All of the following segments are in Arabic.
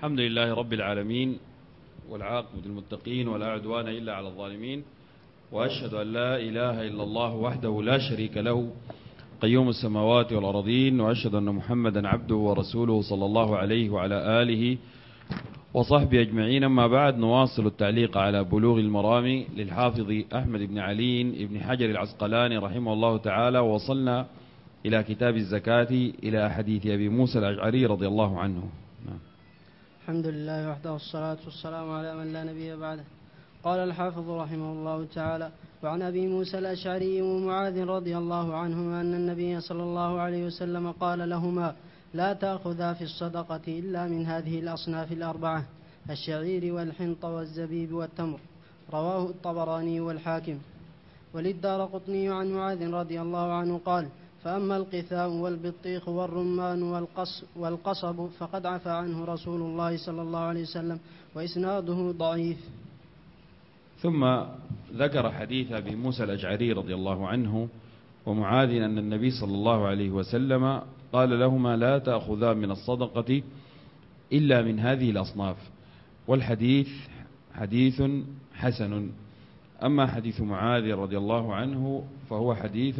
الحمد لله رب العالمين، والعاقبة للمتقين ولا عدوان إلا على الظالمين، وأشهد أن لا إله إلا الله وحده لا شريك له قيوم السماوات والأرضين، وأشهد أن محمدا عبده ورسوله صلى الله عليه وعلى آله وصحبه أجمعين. أما بعد، نواصل التعليق على بلوغ المرام للحافظ أحمد بن علي بن حجر العسقلاني رحمه الله تعالى، ووصلنا إلى كتاب الزكاة إلى حديث أبي موسى الأشعري رضي الله عنه. الحمد لله وحده، والصلاة والسلام على من لا نبي بعده. قال الحافظ رحمه الله تعالى: وعن أبي موسى الأشعري ومعاذ رضي الله عنهما أن النبي صلى الله عليه وسلم قال لهما: لا تأخذا في الصدقة إلا من هذه الأصناف الأربعة: الشعير والحنط والزبيب والتمر. رواه الطبراني والحاكم. وللدارقطني عن معاذ رضي الله عنه قال: فأما القثاء والبطيخ والرمان والقصب فقد عفى عنه رسول الله صلى الله عليه وسلم، وإسناده ضعيف. ثم ذكر حديث أبي موسى الأشعري رضي الله عنه ومعاذ أن النبي صلى الله عليه وسلم قال لهما: لا تأخذا من الصدقة إلا من هذه الأصناف. والحديث حديث حسن. أما حديث معاذ رضي الله عنه فهو حديث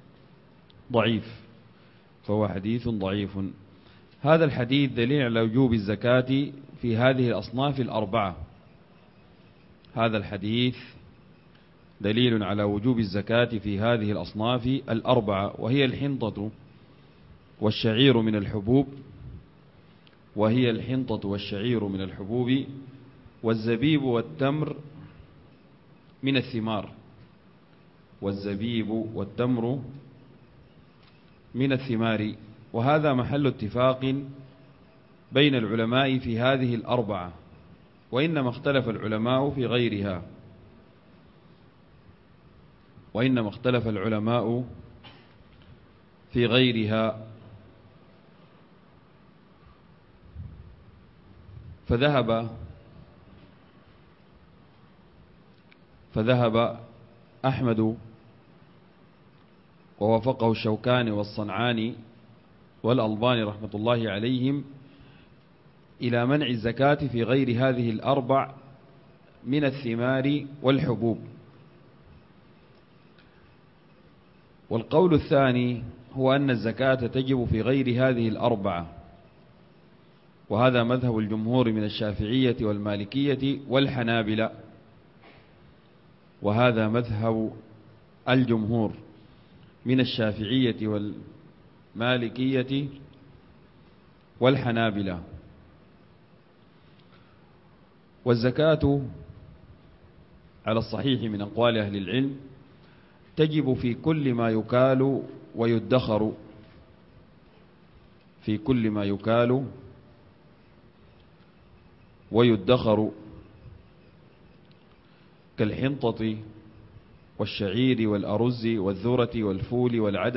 ضعيف. هذا الحديث دليل على وجوب الزكاة في هذه الأصناف الأربعة. هذا الحديث دليل على وجوب الزكاة في هذه الأصناف الأربعة، وهي الحنطة والشعير من الحبوب، والزبيب والتمر من الثمار. وهذا محل اتفاق بين العلماء في هذه الأربعة، وإنما اختلف العلماء في غيرها. فذهب أحمد ووافقه الشوكاني والصنعاني والألباني رحمة الله عليهم إلى منع الزكاة في غير هذه الأربع من الثمار والحبوب. والقول الثاني هو أن الزكاة تجب في غير هذه الأربعة، وهذا مذهب الجمهور من الشافعية والمالكية والحنابلة. وهذا مذهب الجمهور من الشافعية والمالكية والحنابلة. والزكاة على الصحيح من أقوال أهل العلم تجب في كل ما يكال ويدخر، كالحنطة والشعير والأرز والذرة والفول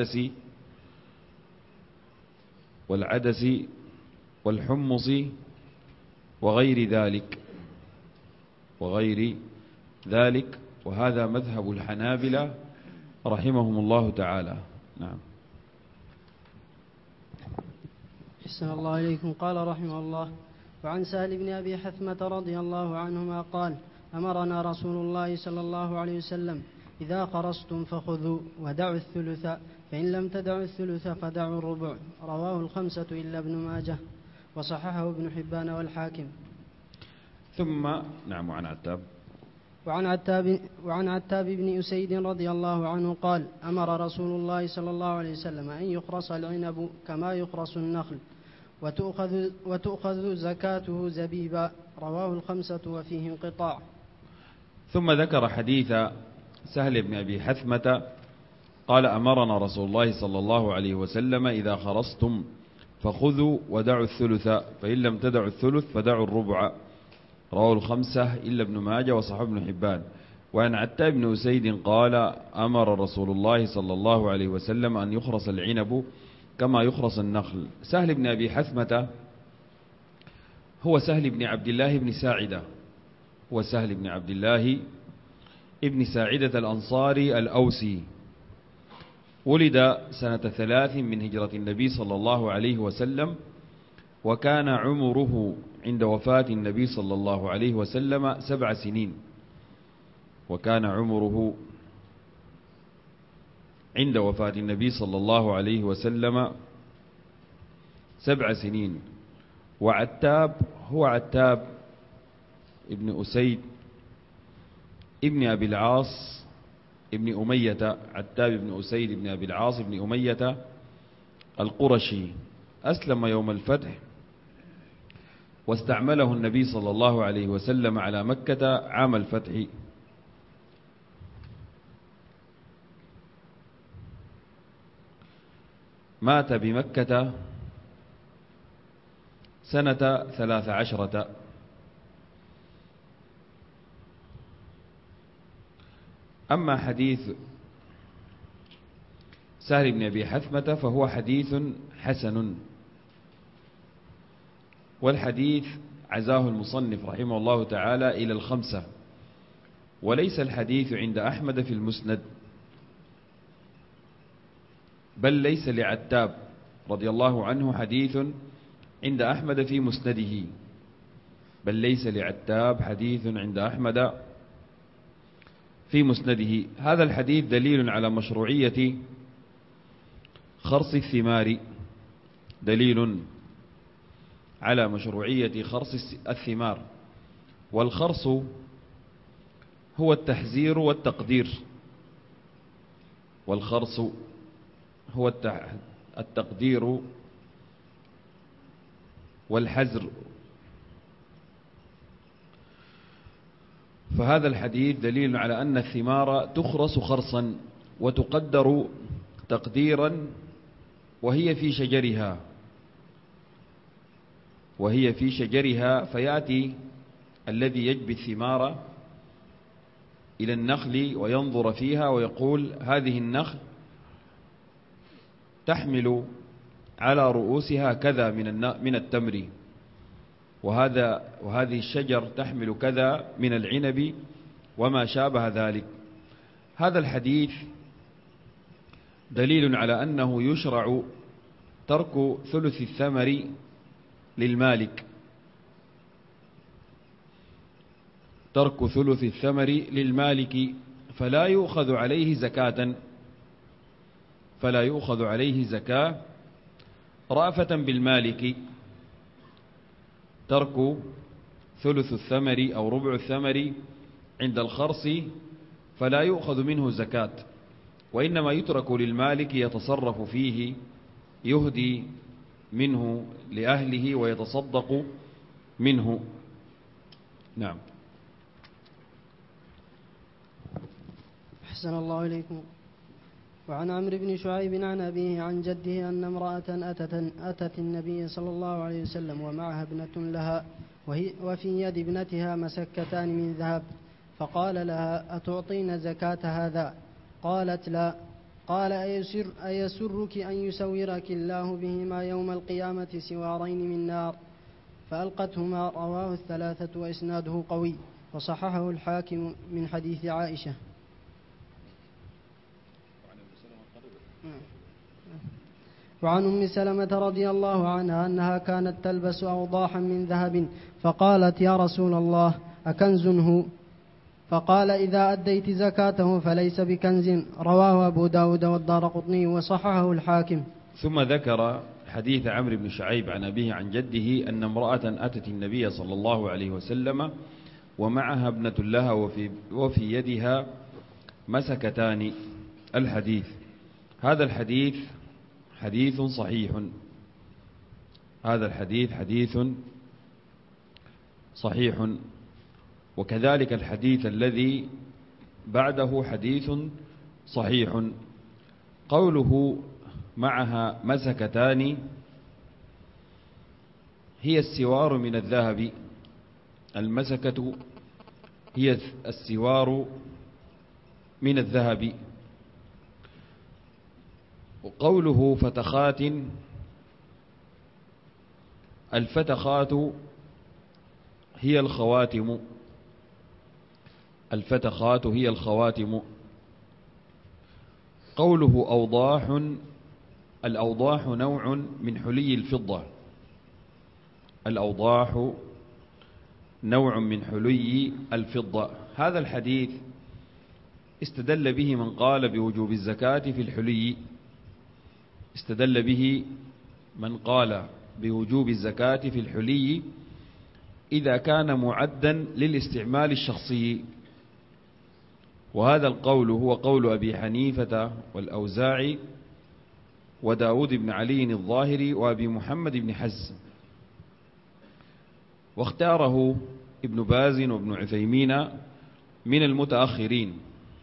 والعدس والحمص وغير ذلك. وهذا مذهب الحنابلة رحمهم الله تعالى. نعم. حسن الله إليكم. قال رحمه الله: وعن سهل بن أبي حثمة رضي الله عنهما قال: أمرنا رسول الله صلى الله عليه وسلم: إذا خرصتم فخذوا ودعوا الثلث، فإن لم تدعوا الثلث فدعوا الربع. رواه الخمسة إلا ابن ماجه، وصححه ابن حبان والحاكم. ثم نعم. وعن عتاب بن أسيد رضي الله عنه قال: أمر رسول الله صلى الله عليه وسلم أن يخرص العنب كما يخرص النخل، وتؤخذ زكاته زبيبا. رواه الخمسة وفيه انقطاع. ثم ذكر حديث سهل بن أبي حثمة قال: أمرنا رسول الله صلى الله عليه وسلم: إذا خرصتم فخذوا ودعوا الثلث، فإن لم تدعوا الثلث فدعوا الربع. رواه الخمسة إلا ابن ماجه وصححه ابن حبان. وعن عتاب بن أسيد قال: أمر رسول الله صلى الله عليه وسلم أن يخرص العنب كما يخرص النخل. سهل بن أبي حثمة هو سهل بن عبد الله ابن ساعدة الأنصاري الأوسي، ولد سنة 3 من هجرة النبي صلى الله عليه وسلم، وكان عمره عند وفاة النبي صلى الله عليه وسلم 7 سنين. وكان عمره عند وفاة النبي صلى الله عليه وسلم 7 سنين. وعتاب هو عتاب ابن أسيد ابن أبي العاص ابن أمية، عتاب ابن أسيد ابن أبي العاص ابن أمية القرشي، أسلم يوم الفتح، واستعمله النبي صلى الله عليه وسلم على مكة عام الفتح. مات بمكة سنة 13. أما حديث سهل بن أبي حثمة فهو حديث حسن، والحديث عزاه المصنف رحمه الله تعالى إلى 5، وليس الحديث عند أحمد في المسند، بل ليس لعتاب رضي الله عنه حديث عند أحمد في مسنده، بل ليس لعتاب حديث عند أحمد في مسنده. هذا الحديث دليل على مشروعية خرص الثمار، دليل على مشروعية خرص الثمار. والخرص هو التحذير والتقدير، والخرص هو التقدير والحزر. فهذا الحديث دليل على أن الثمار تخرص خرصا وتقدر تقديرا وهي في شجرها، فيأتي الذي يجبي الثمار إلى النخل وينظر فيها ويقول هذه النخل تحمل على رؤوسها كذا من التمر، وهذه الشجر تحمل كذا من العنب وما شابه ذلك. هذا الحديث دليل على أنه يشرع ترك ثلث الثمر للمالك، ترك ثلث الثمر للمالك، فلا يؤخذ عليه زكاة رأفة بالمالك. ترك ثلث الثمر أو ربع الثمر عند الخرص فلا يؤخذ منه زكاة، وإنما يترك للمالك يتصرف فيه، يهدي منه لأهله ويتصدق منه. نعم. أحسن الله إليكم. وعن عمرو بن شعيب عن أبيه عن جده أن امرأة أتت النبي صلى الله عليه وسلم ومعها ابنة لها، وفي يد ابنتها مسكتان من ذهب، فقال لها أتعطين زكاة هذا؟ قالت لا. قال أيسرك أن يسورك الله بهما يوم القيامة سوارين من نار؟ فألقتهما. رواه 3 وإسناده قوي، وصححه الحاكم من حديث عائشة. وعن أم سلمة رضي الله عنها أنها كانت تلبس أوضاحا من ذهب، فقالت يا رسول الله أكنز هو؟ فقال إذا أديت زكاته فليس بكنز. رواه أبو داود والدارقطني وصححه الحاكم. ثم ذكر حديث عمرو بن شعيب عن أبيه عن جده أن امرأة أتت النبي صلى الله عليه وسلم ومعها ابنة لها وفي يدها مسكتان. الحديث، هذا الحديث حديث صحيح، هذا الحديث حديث صحيح، وكذلك الحديث الذي بعده حديث صحيح. قوله معها مسكتان هي السوار من الذهب، المسكة هي السوار من الذهب. وقوله فتخات، الفتخات هي الخواتم، الفتخات هي الخواتم. قوله أوضاح، الأوضاح نوع من حلي الفضة، الأوضاح نوع من حلي الفضة. هذا الحديث استدل به من قال بوجوب الزكاة في الحلي، استدل به من قال بوجوب الزكاة في الحلي إذا كان معدا للاستعمال الشخصي، وهذا القول هو قول أبي حنيفة والأوزاعي وداود بن علي الظاهري وأبي محمد بن حزم، واختاره ابن باز وابن عثيمين من المتأخرين،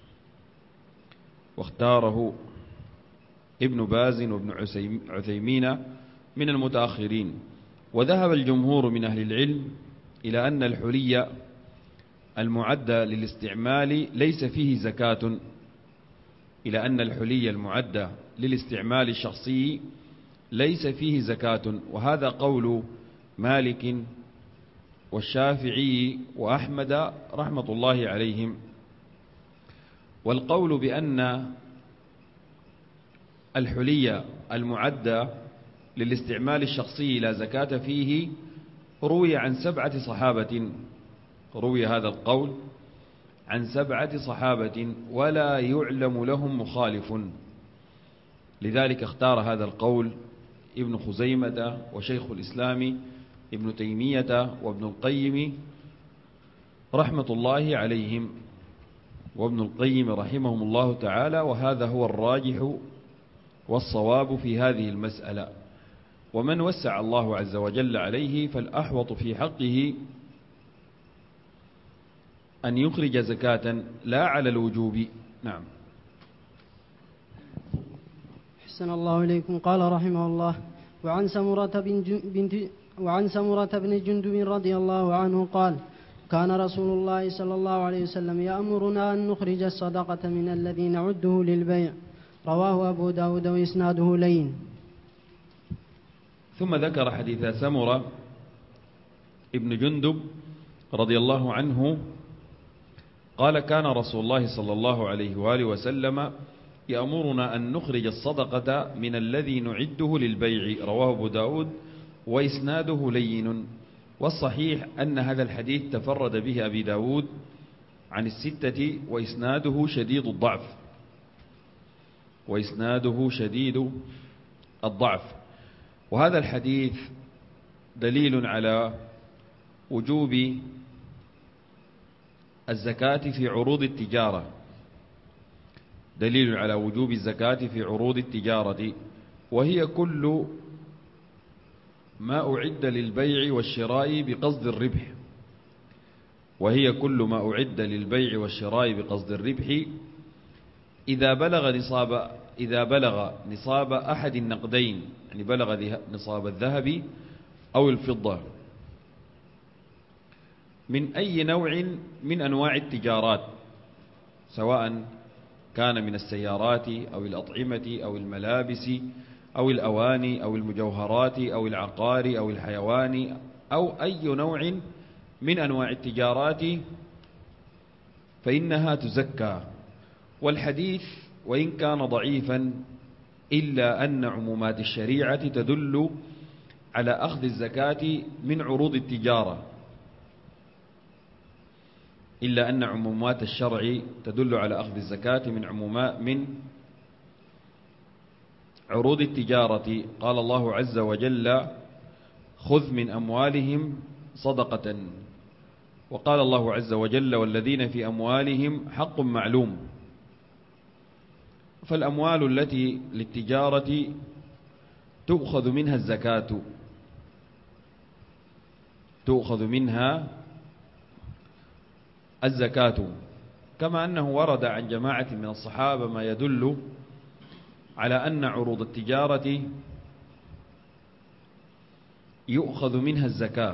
واختاره ابن باز وابن عثيمين من المتأخرين. وذهب الجمهور من أهل العلم إلى أن الحلي المعد للاستعمال ليس فيه زكاة، إلى أن الحلي المعد للاستعمال الشخصي ليس فيه زكاة، وهذا قول مالك والشافعي وأحمد رحمة الله عليهم. والقول بأن الحلي المعد للاستعمال الشخصي لا زكاة فيه روي عن 7 صحابة، روي هذا القول عن 7 صحابة ولا يعلم لهم مخالف، لذلك اختار هذا القول ابن خزيمة وشيخ الإسلام ابن تيمية وابن القيم رحمة الله عليهم، وابن القيم رحمهم الله تعالى، وهذا هو الراجح والصواب في هذه المسألة. ومن وسع الله عز وجل عليه فالأحوط في حقه أن يخرج زكاة لا على الوجوب. نعم. أحسن الله إليكم. قال رحمه الله: وعن سمرة بن جندب رضي الله عنه قال: كان رسول الله صلى الله عليه وسلم يأمرنا أن نخرج الصدقة من الذي نعده للبيع. رواه أبو داود وإسناده لين. ثم ذكر حديث سمرة ابن جندب رضي الله عنه قال: كان رسول الله صلى الله عليه وآله وسلم يأمرنا أن نخرج الصدقة من الذي نعده للبيع. رواه أبو داود وإسناده لين. والصحيح أن هذا الحديث تفرد به أبي داود عن 6 وإسناده شديد الضعف، وإسناده شديد الضعف. وهذا الحديث دليل على وجوب الزكاة في عروض التجارة، دليل على وجوب الزكاة في عروض التجارة، وهي كل ما أعد للبيع والشراء بقصد الربح، وهي كل ما أعد للبيع والشراء بقصد الربح إذا بلغ نصاب أحد النقدين، يعني بلغ نصاب الذهب أو الفضة، من أي نوع من أنواع التجارات، سواء كان من السيارات أو الأطعمة أو الملابس أو الأواني أو المجوهرات أو العقار أو الحيوان أو أي نوع من أنواع التجارات فإنها تزكى. والحديث وإن كان ضعيفا إلا أن عمومات الشريعة تدل على أخذ الزكاة من عروض التجارة، إلا أن عمومات الشرع تدل على أخذ الزكاة من عروض التجارة. قال الله عز وجل: خذ من أموالهم صدقة. وقال الله عز وجل: والذين في أموالهم حق معلوم. فالأموال التي للتجارة تؤخذ منها الزكاة، تؤخذ منها الزكاة، كما أنه ورد عن جماعة من الصحابة ما يدل على أن عروض التجارة يؤخذ منها الزكاة،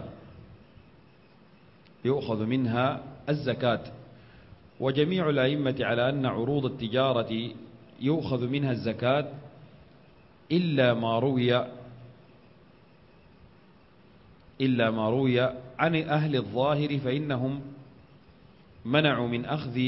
يؤخذ منها الزكاة. وجميع الأئمة على أن عروض التجارة يؤخذ منها الزكاة إلا ما روي عن أهل الظاهر، فإنهم منعوا من أخذ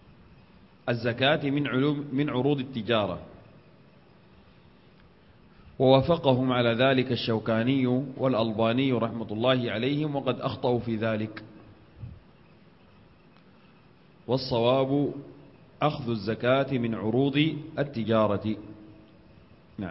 الزكاة من عروض التجارة. ووافقهم على ذلك الشوكاني والألباني رحمة الله عليهم، وقد أخطأوا في ذلك. والصواب أخذ الزكاة من عروض التجارة. نعم.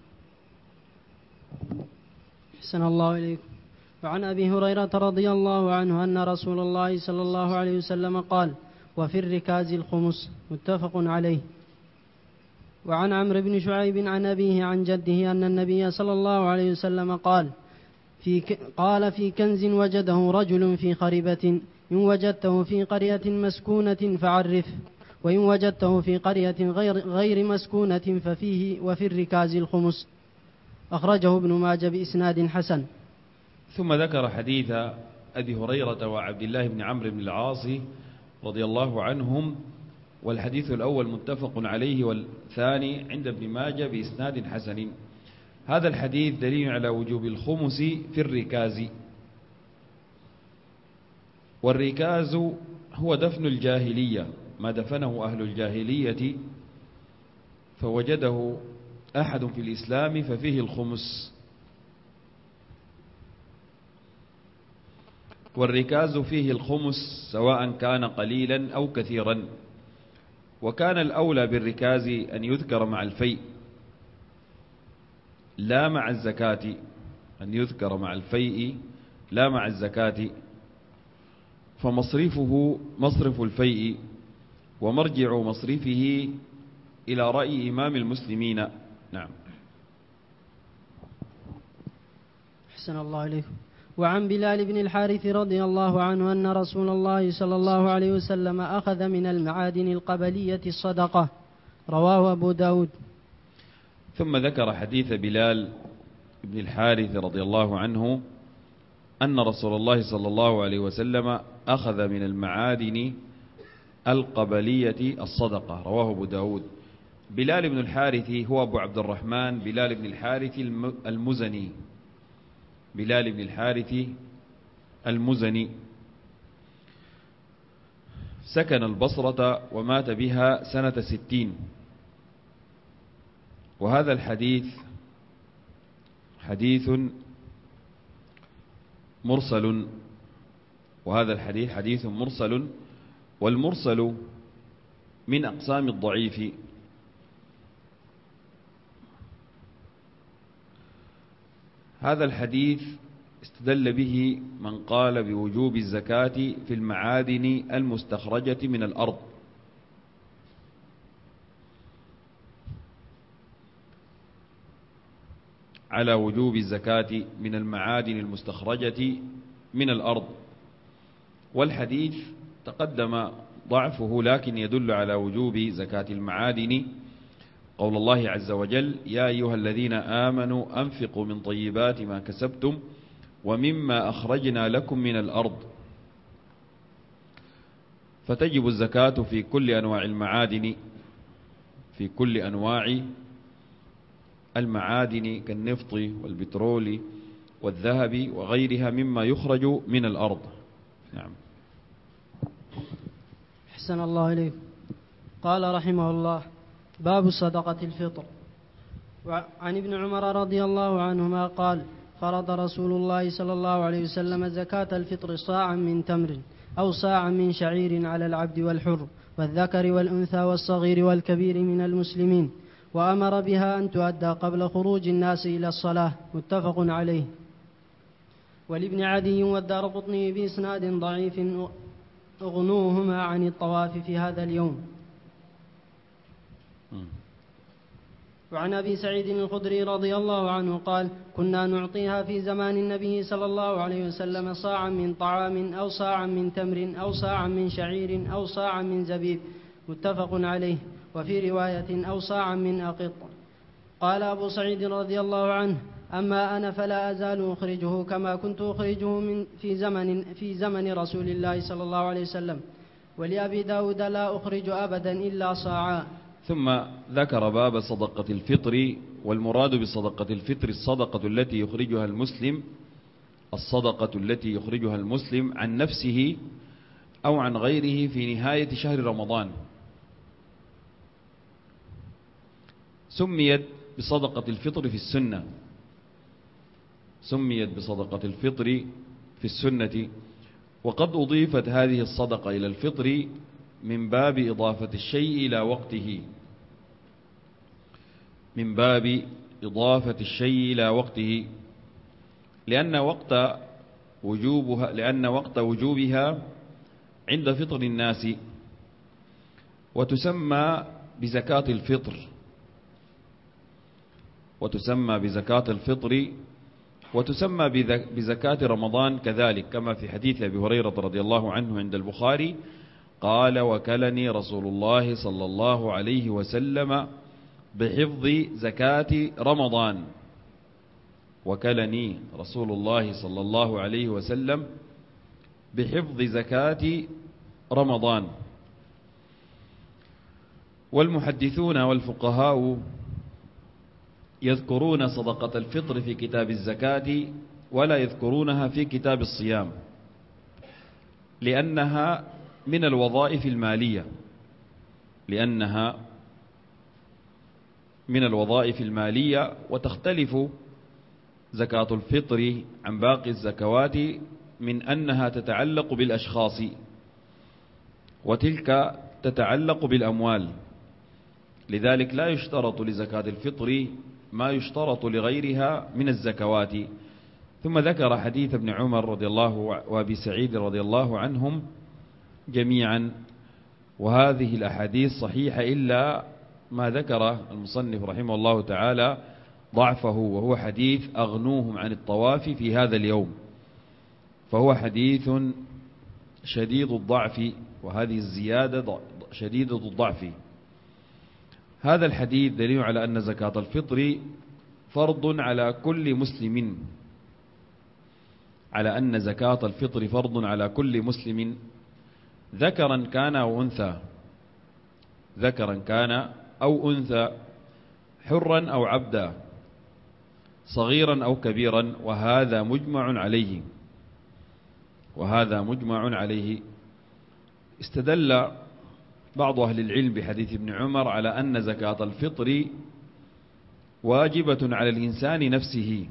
أحسن الله إليكم. وعن أبي هريرة رضي الله عنه أن رسول الله صلى الله عليه وسلم قال: وفي الركاز الخمس. متفق عليه. وعن عمرو بن شعيب عن أبيه عن جده أن النبي صلى الله عليه وسلم قال: في كنز وجده رجل في خربة، إن وجدته في قرية مسكونة فعرفه، وإن وجدته في قرية غير مسكونة ففيه وفي الركاز الخمس. أخرجه ابن ماجه بإسناد حسن. ثم ذكر حديث أبي هريرة وعبد الله بن عمرو بن العاص رضي الله عنهم، والحديث الأول متفق عليه والثاني عند ابن ماجه بإسناد حسن. هذا الحديث دليل على وجوب الخمس في الركاز. والركاز هو دفن الجاهلية، ما دفنه أهل الجاهلية فوجده أحد في الإسلام ففيه الخمس. والركاز فيه الخمس سواء كان قليلا أو كثيرا، وكان الأولى بالركاز أن يذكر مع الفيء لا مع الزكاة، أن يذكر مع الفيء لا مع الزكاة، فمصرفه مصرف الفيء، ومرجع مصرفه إلى رأي إمام المسلمين. نعم. أحسن الله إليكم. وعن بلال بن الحارث رضي الله عنه أن رسول الله صلى الله عليه وسلم أخذ من المعادن القبلية الصدقة. رواه أبو داود. ثم ذكر حديث بلال بن الحارث رضي الله عنه أن رسول الله صلى الله عليه وسلم أخذ من المعادن القبلية الصدقة. رواه أبو داود. بلال بن الحارث هو أبو عبد الرحمن بلال بن الحارث المزني. بلال بن الحارث المزني سكن البصرة ومات بها سنة 60. وهذا الحديث حديث مرسل، وهذا الحديث حديث مرسل، والمرسل من أقسام الضعيف. هذا الحديث استدل به من قال بوجوب الزكاة في المعادن المستخرجة من الأرض، على وجوب الزكاة من المعادن المستخرجة من الأرض. والحديث تقدم ضعفه، لكن يدل على وجوب زكاة المعادن قول الله عز وجل: يا أيها الذين آمنوا أنفقوا من طيبات ما كسبتم ومما أخرجنا لكم من الأرض. فتجب الزكاة في كل أنواع المعادن، في كل أنواع المعادن كالنفط والبترول والذهب وغيرها مما يخرج من الأرض. نعم. أحسن الله إليكم. قال رحمه الله: باب صدقة الفطر. وعن ابن عمر رضي الله عنهما قال: فرض رسول الله صلى الله عليه وسلم زكاة الفطر صاعا من تمر أو صاعا من شعير على العبد والحر والذكر والأنثى والصغير والكبير من المسلمين، وأمر بها أن تؤدى قبل خروج الناس إلى الصلاة. متفق عليه. ولابن عدي والدارقطني بإسناد ضعيف اغنوهما عن الطواف في هذا اليوم. وعن أبي سعيد الخدري رضي الله عنه قال: كنا نعطيها في زمان النبي صلى الله عليه وسلم صاعا من طعام أو صاعا من تمر أو صاعا من شعير أو صاعا من زبيب. متفق عليه. وفي رواية أو صاعا من أقط. قال أبو سعيد رضي الله عنه: أما أنا فلا أزال أخرجه كما كنت أخرجه في زمن رسول الله صلى الله عليه وسلم. ولأبي داود: لا أخرج أبدا إلا صاعا. ثم ذكر باب صدقة الفطر. والمراد بصدقة الفطر الصدقة التي يخرجها المسلم، الصدقة التي يخرجها المسلم عن نفسه أو عن غيره في نهاية شهر رمضان. سميت بصدقة الفطر في السنة، سميت بصدقة الفطر في السنة. وقد أضيفت هذه الصدقة إلى الفطر من باب إضافة الشيء إلى وقته، من باب إضافة الشيء إلى وقته، لأن وقت وجوبها عند فطر الناس، وتسمى بزكاة الفطر، وتسمى بزكاة رمضان كذلك، كما في حديث أبي هريرة رضي الله عنه عند البخاري قال: وكلني رسول الله صلى الله عليه وسلم بحفظ زكاة رمضان. وكلني رسول الله صلى الله عليه وسلم بحفظ زكاة رمضان. والمحدثون والفقهاء يذكرون صدقة الفطر في كتاب الزكاة ولا يذكرونها في كتاب الصيام، لأنها من الوظائف المالية، وتختلف زكاة الفطر عن باقي الزكوات من أنها تتعلق بالأشخاص، وتلك تتعلق بالأموال. لذلك لا يشترط لزكاة الفطر ما يشترط لغيرها من الزكوات. ثم ذكر حديث ابن عمر رضي الله وابي سعيد رضي الله عنهم جميعا، وهذه الأحاديث صحيحة إلا ما ذكر المصنف رحمه الله تعالى ضعفه، وهو حديث أغنوهم عن الطواف في هذا اليوم، فهو حديث شديد الضعف، وهذه الزيادة شديدة الضعف. هذا الحديث دليل على أن زكاة الفطر فرض على كل مسلم، على أن زكاة الفطر فرض على كل مسلم، ذكرا كان أو أنثى، حرا أو عبدا، صغيرا أو كبيرا، وهذا مجمع عليه. استدل بعض أهل العلم بحديث ابن عمر على أن زكاة الفطر واجبة على الإنسان نفسه،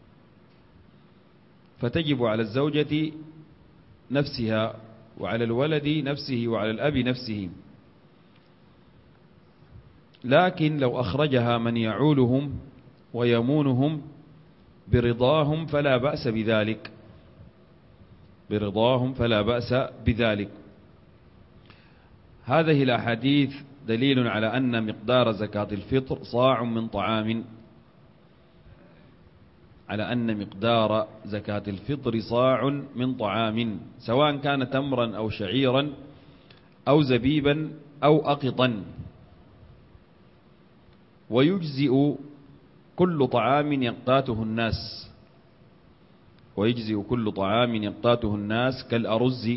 فتجب على الزوجة نفسها، وعلى الولد نفسه، وعلى الأب نفسه. لكن لو أخرجها من يعولهم ويمونهم برضاهم فلا بأس بذلك. هذه الأحاديث دليل على أن مقدار زكاة الفطر صاع من طعام، سواء كان تمرا أو شعيرا أو زبيبا أو أقطا. ويجزئ كل طعام يقتاته الناس كالأرز.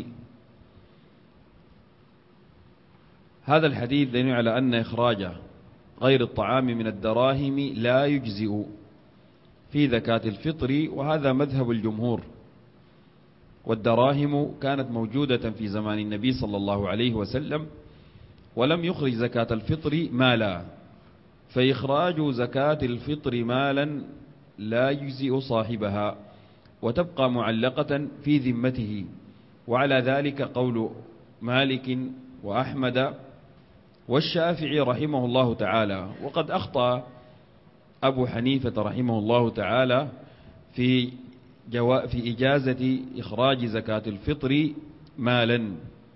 هذا الحديث دليل على أن إخراج غير الطعام من الدراهم لا يجزئ في زكاة الفطر، وهذا مذهب الجمهور. والدراهم كانت موجودة في زمان النبي صلى الله عليه وسلم، ولم يخرج زكاة الفطر مالا، فإخراج زكاة الفطر مالا لا يجزئ صاحبها، وتبقى معلقة في ذمته. وعلى ذلك قول مالك وأحمد والشافعي رحمه الله تعالى. وقد أخطأ أبو حنيفة رحمه الله تعالى في إجازة إخراج زكاة الفطر مالا.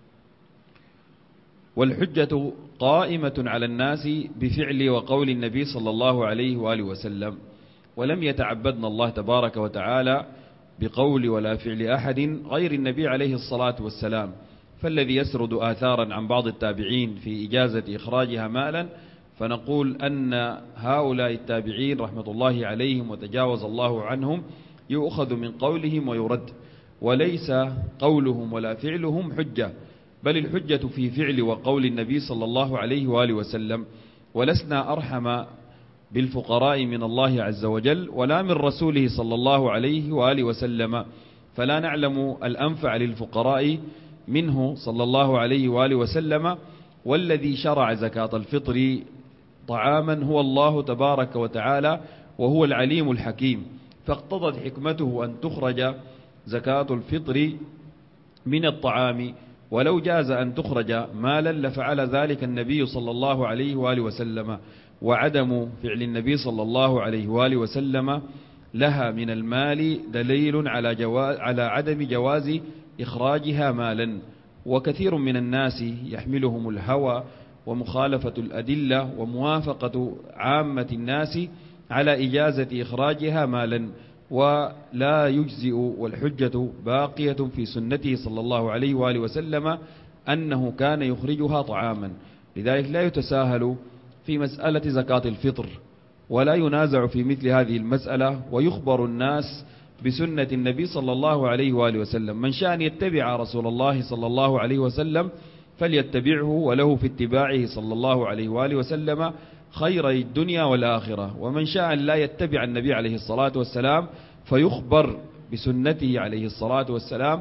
والحجة قائمة على الناس بفعل وقول النبي صلى الله عليه وآله وسلم، ولم يتعبدنا الله تبارك وتعالى بقول ولا فعل أحد غير النبي عليه الصلاة والسلام. فالذي يسرد آثارا عن بعض التابعين في إجازة إخراجها مالا، فنقول أن هؤلاء التابعين رحمة الله عليهم وتجاوز الله عنهم يؤخذ من قولهم ويرد، وليس قولهم ولا فعلهم حجة، بل الحجة في فعل وقول النبي صلى الله عليه وآله وسلم. ولسنا أرحم بالفقراء من الله عز وجل ولا من رسوله صلى الله عليه وآله وسلم، فلا نعلم الأنفع للفقراء منه صلى الله عليه وآله وسلم. والذي شرع زكاة الفطر طعاما هو الله تبارك وتعالى وهو العليم الحكيم، فاقتضت حكمته أن تخرج زكاة الفطر من الطعام، ولو جاز أن تخرج مالا لفعل ذلك النبي صلى الله عليه وآله وسلم، وعدم فعل النبي صلى الله عليه وآله وسلم لها من المال دليل على عدم جواز إخراجها مالا. وكثير من الناس يحملهم الهوى ومخالفة الأدلة وموافقة عامة الناس على إجازة إخراجها مالا، ولا يجزئ، والحجة باقية في سنته صلى الله عليه وآله وسلم أنه كان يخرجها طعاما. لذلك لا يتساهل في مسألة زكاة الفطر، ولا ينازع في مثل هذه المسألة، ويخبر الناس بسنة النبي صلى الله عليه وآله وسلم. من شاء أن يتبع رسول الله صلى الله عليه وسلم فليتبعه، وله في اتباعه صلى الله عليه وآله وسلم خيري الدنيا والآخرة. ومن شاء أن لا يتبع النبي عليه الصلاة والسلام فيخبر بسنته عليه الصلاة والسلام،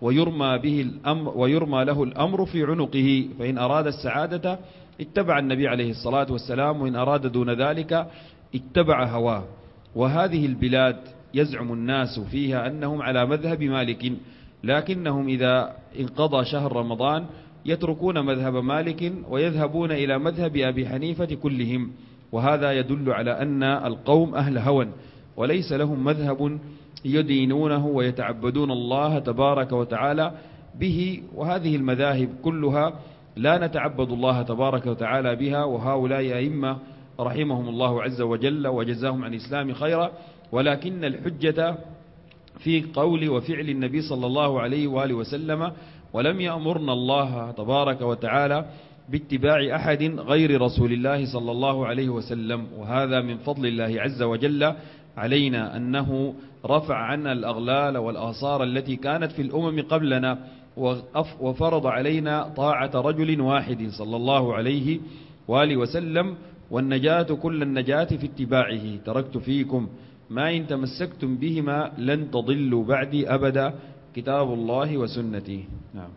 ويرمى له الأمر في عنقه، فإن أراد السعادة اتبع النبي عليه الصلاة والسلام، وإن أراد دون ذلك اتبع هواه. وهذه البلاد يزعم الناس فيها أنهم على مذهب مالك، لكنهم إذا انقضى شهر رمضان يتركون مذهب مالك ويذهبون إلى مذهب أبي حنيفة كلهم، وهذا يدل على أن القوم أهل هوى وليس لهم مذهب يدينونه ويتعبدون الله تبارك وتعالى به. وهذه المذاهب كلها لا نتعبد الله تبارك وتعالى بها، وهؤلاء أئمة رحمهم الله عز وجل وجزاهم عن الإسلام خيرا، ولكن الحجة في قول وفعل النبي صلى الله عليه وآله وسلم، ولم يأمرنا الله تبارك وتعالى باتباع أحد غير رسول الله صلى الله عليه وسلم. وهذا من فضل الله عز وجل علينا، أنه رفع عنا الأغلال والآثار التي كانت في الأمم قبلنا، وفرض علينا طاعة رجل واحد صلى الله عليه وآله وسلم، والنجاة كل النجاة في اتباعه. تركت فيكم ما إن تمسكتم بهما لن تضلوا بعدي أبدا، كتاب الله وسنتي. نعم.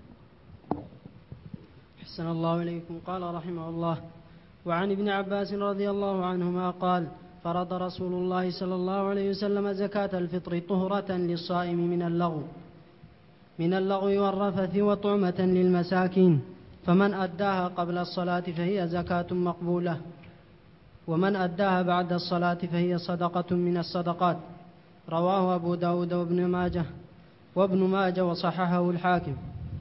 أحسن الله إليكم. قال رحمه الله: وعن ابن عباس رضي الله عنهما قال: فرض رسول الله صلى الله عليه وسلم زكاة الفطر طهرة للصائم من اللغو والرفث وطعمة للمساكين، فمن أداها قبل الصلاة فهي زكاة مقبولة، ومن أداها بعد الصلاة فهي صدقة من الصدقات. رواه أبو داود وابن ماجه وصححه الحاكم.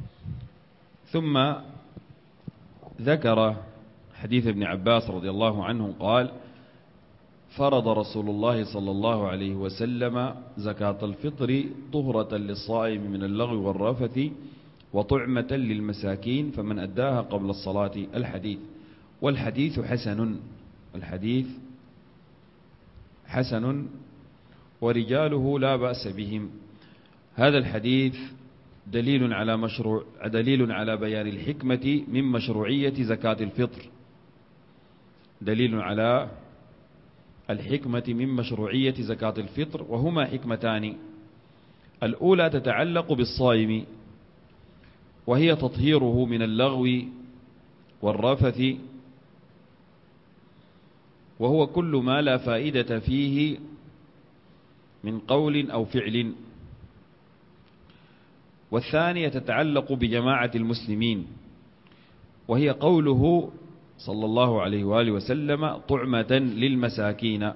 ثم ذكر حديث ابن عباس رضي الله عنه قال: فرض رسول الله صلى الله عليه وسلم زكاة الفطر طهرة للصائم من اللغو والرفث وطعمة للمساكين، فمن أداها قبل الصلاة. والحديث حسن ورجاله لا بأس بهم. هذا الحديث دليل على بيان الحكمة من مشروعية زكاة الفطر، دليل على الحكمة من مشروعية زكاة الفطر، وهما حكمتان. الأولى تتعلق بالصائم، وهي تطهيره من اللغو والرفث، وهو كل ما لا فائدة فيه من قول أو فعل. والثانية تتعلق بجماعة المسلمين، وهي قوله صلى الله عليه وآله وسلم: طعمة للمساكين.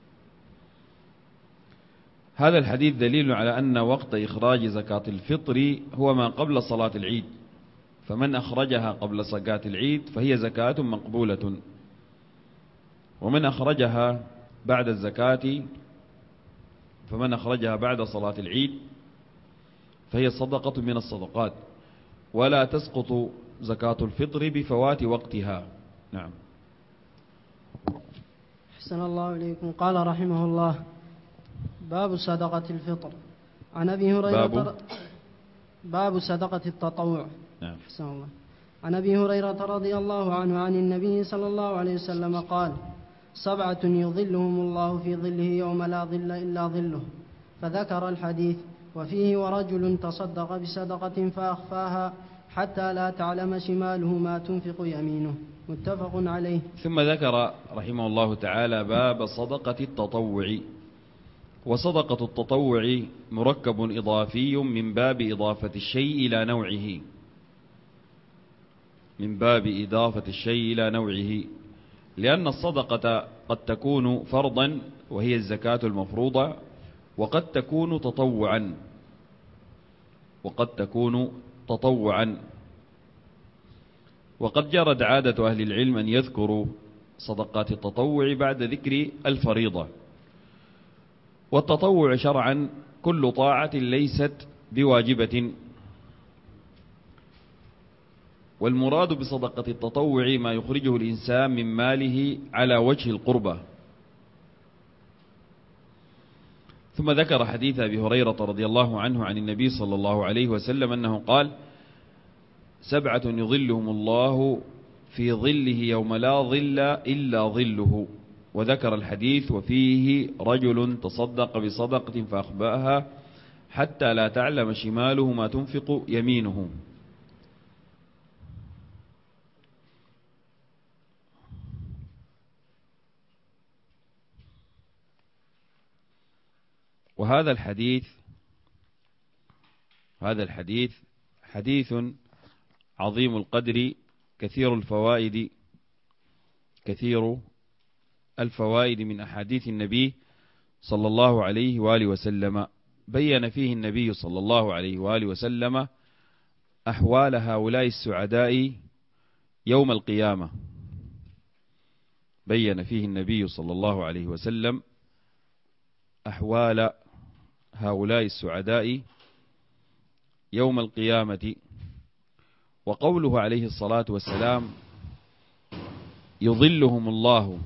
هذا الحديث دليل على أن وقت إخراج زكاة الفطر هو ما قبل صلاة العيد، فمن أخرجها قبل زكاة العيد فهي زكاة مقبولة، ومن أخرجها بعد الزكاة فمن أخرجها بعد صلاة العيد فهي صدقة من الصدقات، ولا تسقط زكاة الفطر بفوات وقتها. نعم. أحسن الله إليكم. قال رحمه الله: باب صدقة الفطر. عن أبي هريرة باب صدقة التطوع. نعم. أحسن الله. عن أبي هريرة رضي الله عنه عن النبي صلى الله عليه وسلم قال: 7 يظلهم الله في ظله يوم لا ظل إلا ظله، فذكر الحديث وفيه ورجل تصدق بصدقة فأخفاها حتى لا تعلم شماله ما تنفق يمينه. متفق عليه. ثم ذكر رحمه الله تعالى باب صدقة التطوع. وصدقة التطوع مركب إضافي من باب إضافة الشيء إلى نوعه، من باب إضافة الشيء إلى نوعه، لأن الصدقة قد تكون فرضا وهي الزكاة المفروضة، وقد تكون تطوعا، وقد جرت عادة أهل العلم أن يذكروا صدقات التطوع بعد ذكر الفريضة. والتطوع شرعا كل طاعة ليست بواجبة، والمراد بصدقة التطوع ما يخرجه الإنسان من ماله على وجه القربة. ثم ذكر حديث أبي هريرة رضي الله عنه عن النبي صلى الله عليه وسلم أنه قال: 7 يظلهم الله في ظله يوم لا ظل إلا ظله. وذكر الحديث وفيه رجل تصدق بصدقة فأخبأها حتى لا تعلم شماله ما تنفق يمينه. وهذا الحديث حديث عظيم القدر كثير الفوائد من أحاديث النبي صلى الله عليه وآله وسلم. بين فيه النبي صلى الله عليه وآله وسلم أحوال هؤلاء السعداء يوم القيامة. بين فيه النبي صلى الله عليه وسلم أحوال هؤلاء السعداء يوم القيامة. وقوله عليه الصلاة والسلام: يظلهم الله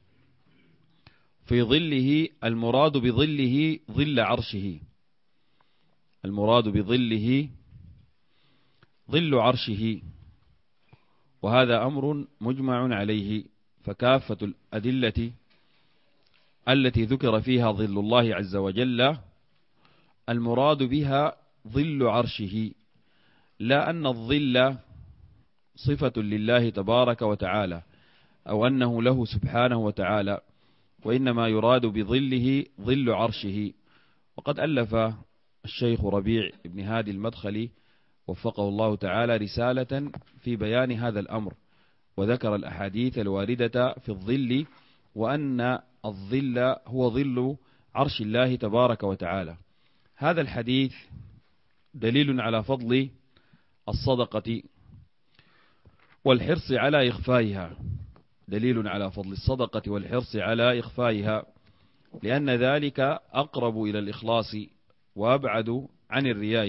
في ظله، المراد بظله ظل عرشه، المراد بظله ظل عرشه، وهذا أمر مجمع عليه. فكافة الأدلة التي ذكر فيها ظل الله عز وجل المراد بها ظل عرشه، لا أن الظل صفة لله تبارك وتعالى أو أنه له سبحانه وتعالى، وإنما يراد بظله ظل عرشه. وقد ألف الشيخ ربيع بن هادي المدخلي وفقه الله تعالى رسالة في بيان هذا الأمر، وذكر الأحاديث الواردة في الظل، وأن الظل هو ظل عرش الله تبارك وتعالى. هذا الحديث دليل على فضل الصدقة والحرص على إخفائها، دليل على فضل الصدقة والحرص على إخفائها، لأن ذلك أقرب إلى الإخلاص وأبعد عن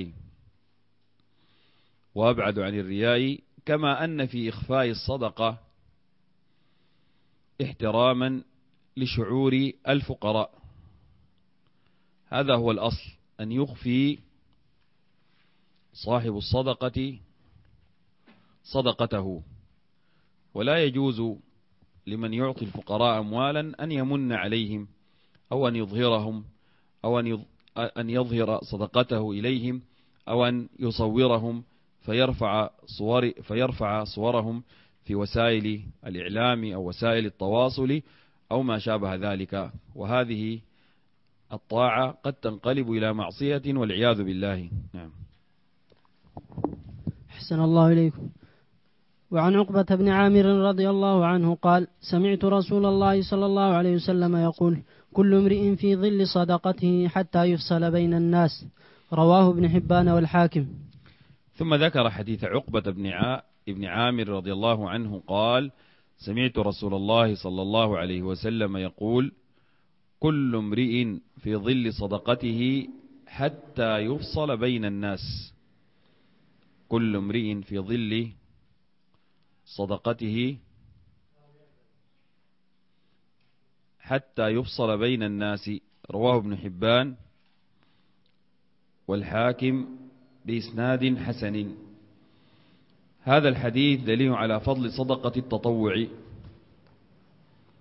الرياء، كما أن في إخفاء الصدقة احتراما لشعور الفقراء. هذا هو الأصل، أن يخفي صاحب الصدقة صدقته، ولا يجوز لمن يعطي الفقراء أموالا أن يمن عليهم أو أن يظهرهم أو أن يظهر صدقته إليهم أو أن يصورهم فيرفع صورهم في وسائل الإعلام أو وسائل التواصل أو ما شابه ذلك. وهذه الطاعة قد تنقلب إلى معصية والعياذ بالله. نعم. أحسن الله إليكم. وعن عقبة بن عامر رضي الله عنه قال: سمعت رسول الله صلى الله عليه وسلم يقول: كل امرئ في ظل صدقته حتى يفصل بين الناس. رواه ابن حبان والحاكم. ثم ذكر حديث عقبة بن عامر رضي الله عنه قال: سمعت رسول الله صلى الله عليه وسلم يقول: كل امرئ في ظل صدقته حتى يفصل بين الناس. كل امرئ في ظل صدقته حتى يفصل بين الناس. رواه ابن حبان والحاكم بإسناد حسن. هذا الحديث دليل على فضل صدقة التطوع.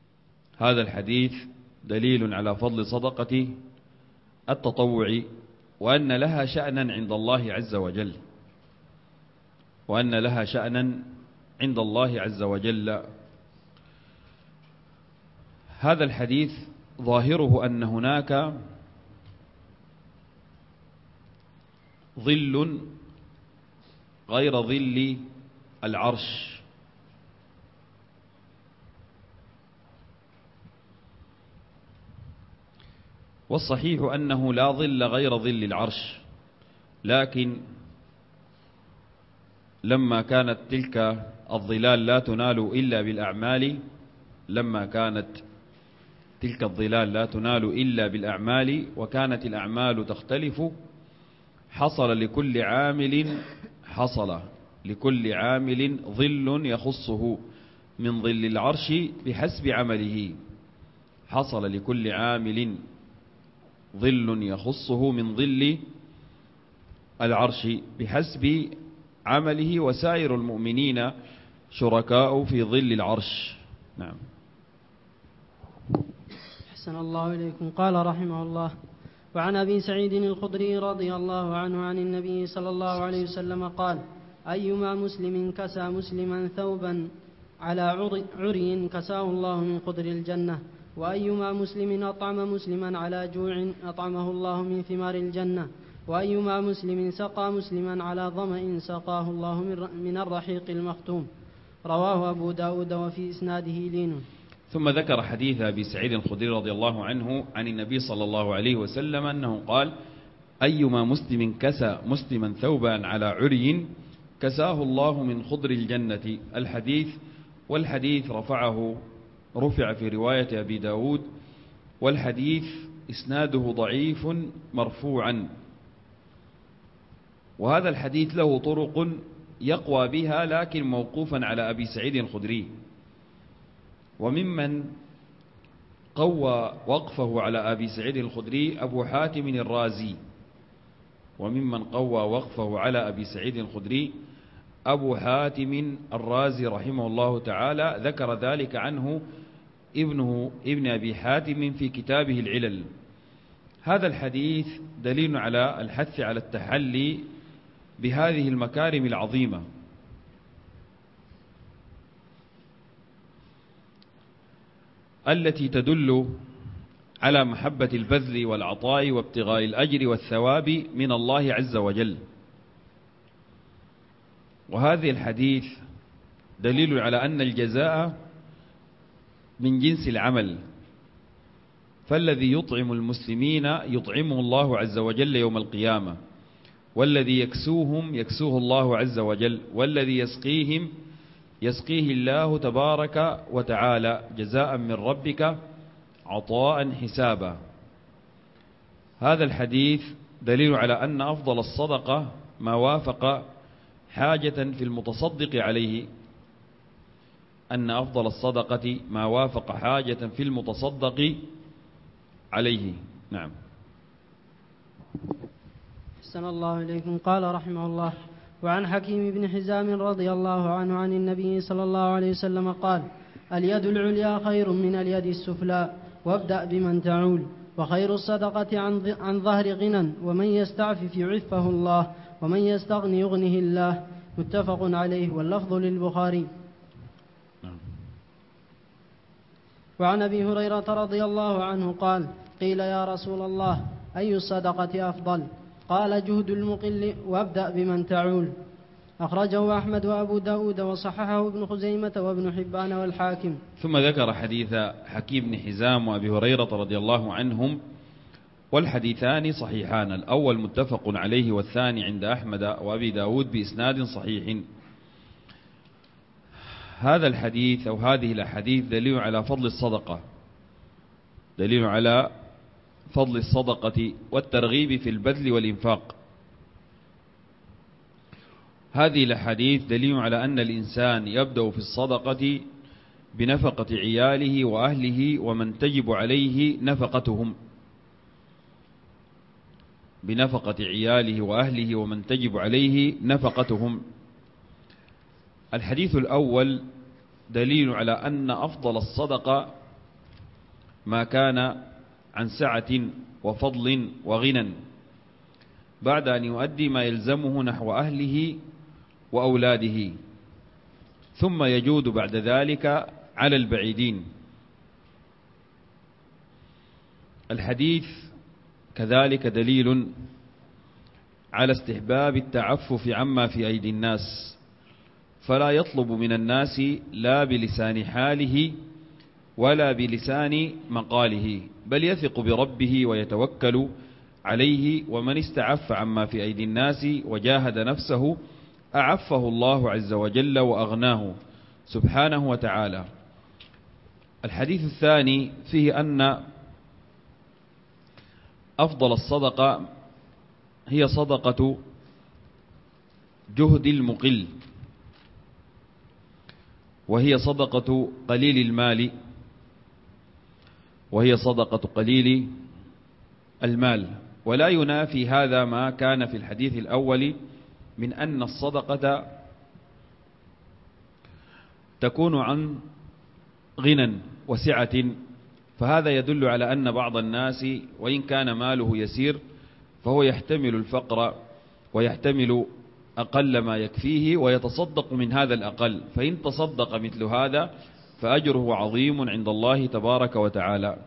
هذا الحديث دليل على فضل صدقة التطوع، وأن لها شأنا عند الله عز وجل، وأن لها شأنا عند الله عز وجل. هذا الحديث ظاهره أن هناك ظل غير ظل العرش، والصحيح أنه لا ظل غير ظل العرش، لكن لما كانت تلك الظلال لا تنال إلا بالأعمال، لما كانت تلك الظلال لا تنال إلا بالأعمال وكانت الأعمال تختلف، حصل لكل عامل ظل يخصه من ظل العرش بحسب عمله، حصل لكل عامل ظل يخصه من ظل العرش بحسب عمله، وسائر المؤمنين شركاء في ظل العرش. نعم. أحسن الله إليكم. قال رحمه الله: وعن أبي سعيد الخدري رضي الله عنه عن النبي صلى الله عليه وسلم قال: أيما مسلم كسى مسلما ثوبا على عري كساه الله من خدر الجنة، وأيما مسلم أطعم مسلما على جوع أطعمه الله من ثمار الجنة، وأيما مسلم سقى مسلما على ظمأ سقاه الله من الرحيق المختوم. رواه أبو داود وفي إسناده لين. ثم ذكر حديث أبي سعيد الخدري رضي الله عنه عن النبي صلى الله عليه وسلم أنه قال: أيما مسلم كسى مسلما ثوبا على عري كساه الله من خضر الجنة. الحديث، والحديث رفع في رواية أبي داود، والحديث إسناده ضعيف مرفوعا، وهذا الحديث له طرق يقوى بها لكن موقوفا على أبي سعيد الخدري. وممن قوى وقفه على أبي سعيد الخدري أبو حاتم الرازي، وممن قوى وقفه على أبي سعيد الخدري أبو حاتم الرازي رحمه الله تعالى، ذكر ذلك عنه ابن أبي حاتم في كتابه العلل. هذا الحديث دليل على الحث على التحلي بهذه المكارم العظيمة التي تدل على محبة البذل والعطاء وابتغاء الأجر والثواب من الله عز وجل. وهذه الحديث دليل على أن الجزاء من جنس العمل، فالذي يطعم المسلمين يطعمه الله عز وجل يوم القيامة، والذي يكسوهم يكسوه الله عز وجل، والذي يسقيهم يسقيه الله تبارك وتعالى جزاء من ربك عطاء حسابا. هذا الحديث دليل على أن أفضل الصدقة ما وافق حاجة في المتصدق عليه، أن أفضل الصدقة ما وافق حاجة في المتصدق عليه. نعم. أحسن الله إليكم. قال رحمه الله: وعن حكيم بن حزام رضي الله عنه عن النبي صلى الله عليه وسلم قال: اليد العليا خير من اليد السفلى، وابدأ بمن تعول، وخير الصدقة عن ظهر غنى، ومن يستعفف يعفه الله، ومن يستغني يغنه الله. متفق عليه، واللفظ للبخاري. وعن أبي هريرة رضي الله عنه قال: قيل يا رسول الله أي الصدقة أفضل؟ قال: جهد المقل، وابدأ بمن تعول. أخرجه أحمد وأبو داود وصححه ابن خزيمة وابن حبان والحاكم. ثم ذكر حديث حكيم بن حزام وأبي هريرة رضي الله عنهم، والحديثان صحيحان، الأول متفق عليه والثاني عند أحمد وأبي داود بإسناد صحيح. هذا الحديث أو هذه الأحاديث دليل على فضل الصدقة، دليل على فضل الصدقة والترغيب في البذل والإنفاق. هذه الأحاديث دليل على أن الإنسان يبدأ في الصدقة بنفقة عياله وأهله ومن تجب عليه نفقتهم، بنفقة عياله وأهله ومن تجب عليه نفقتهم. الحديث الأول دليل على أن أفضل الصدقة ما كان عن سعة وفضل وغنى، بعد أن يؤدي ما يلزمه نحو أهله وأولاده، ثم يجود بعد ذلك على البعيدين. الحديث كذلك دليل على استحباب التعفف عما في أيدي الناس، فلا يطلب من الناس لا بلسان حاله ولا بلسان مقاله، بل يثق بربه ويتوكل عليه. ومن استعف عما في أيدي الناس وجاهد نفسه أعفه الله عز وجل وأغناه سبحانه وتعالى. الحديث الثاني فيه أن أفضل الصدقة هي صدقة جهد المقل، وهي صدقة قليل المال، وهي صدقة قليل المال. ولا ينافي هذا ما كان في الحديث الأول من أن الصدقة تكون عن غنى وسعة، فهذا يدل على أن بعض الناس وإن كان ماله يسير فهو يحتمل الفقر ويحتمل أقل ما يكفيه ويتصدق من هذا الأقل، فإن تصدق مثل هذا فأجره عظيم عند الله تبارك وتعالى.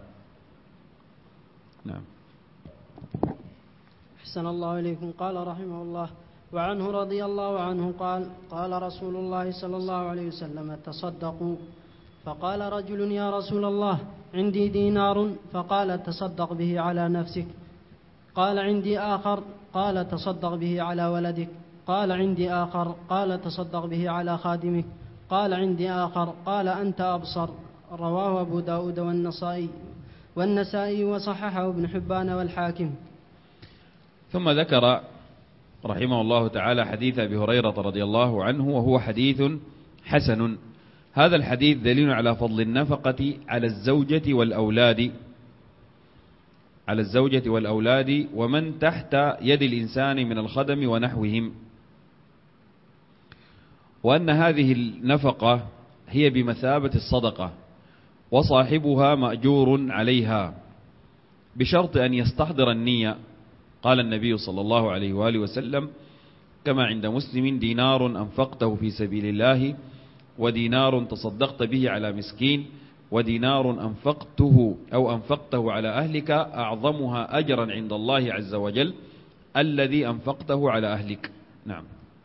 نعم. أحسن الله إليكم. قال رحمه الله: وعنه رضي الله عنه قال: قال رسول الله صلى الله عليه وسلم: تصدقوا. فقال رجل: يا رسول الله، عندي دينار. فقال: تصدق به على نفسك. قال: عندي آخر. قال: تصدق به على ولدك. قال: عندي آخر. قال: تصدق به على خادمك. قال: عندي آخر. قال: أنت أبصر. رواه أبو داود والنسائي وصححه ابن حبان والحاكم. ثم ذكر رحمه الله تعالى حديث أبي هريرة رضي الله عنه، وهو حديث حسن. هذا الحديث دليل على فضل النفقة على الزوجة والأولاد ومن تحت يد الإنسان من الخدم ونحوهم، وأن هذه النفقة هي بمثابة الصدقة، وصاحبها مأجور عليها بشرط أن يستحضر النية. قال النبي صلى الله عليه وآله وسلم كما عند مسلم: دينار أنفقته في سبيل الله، ودينار تصدقت به على مسكين، ودينار أنفقته على أهلك أعظمها أجرا عند الله عز وجل الذي أنفقته على أهلك. نعم.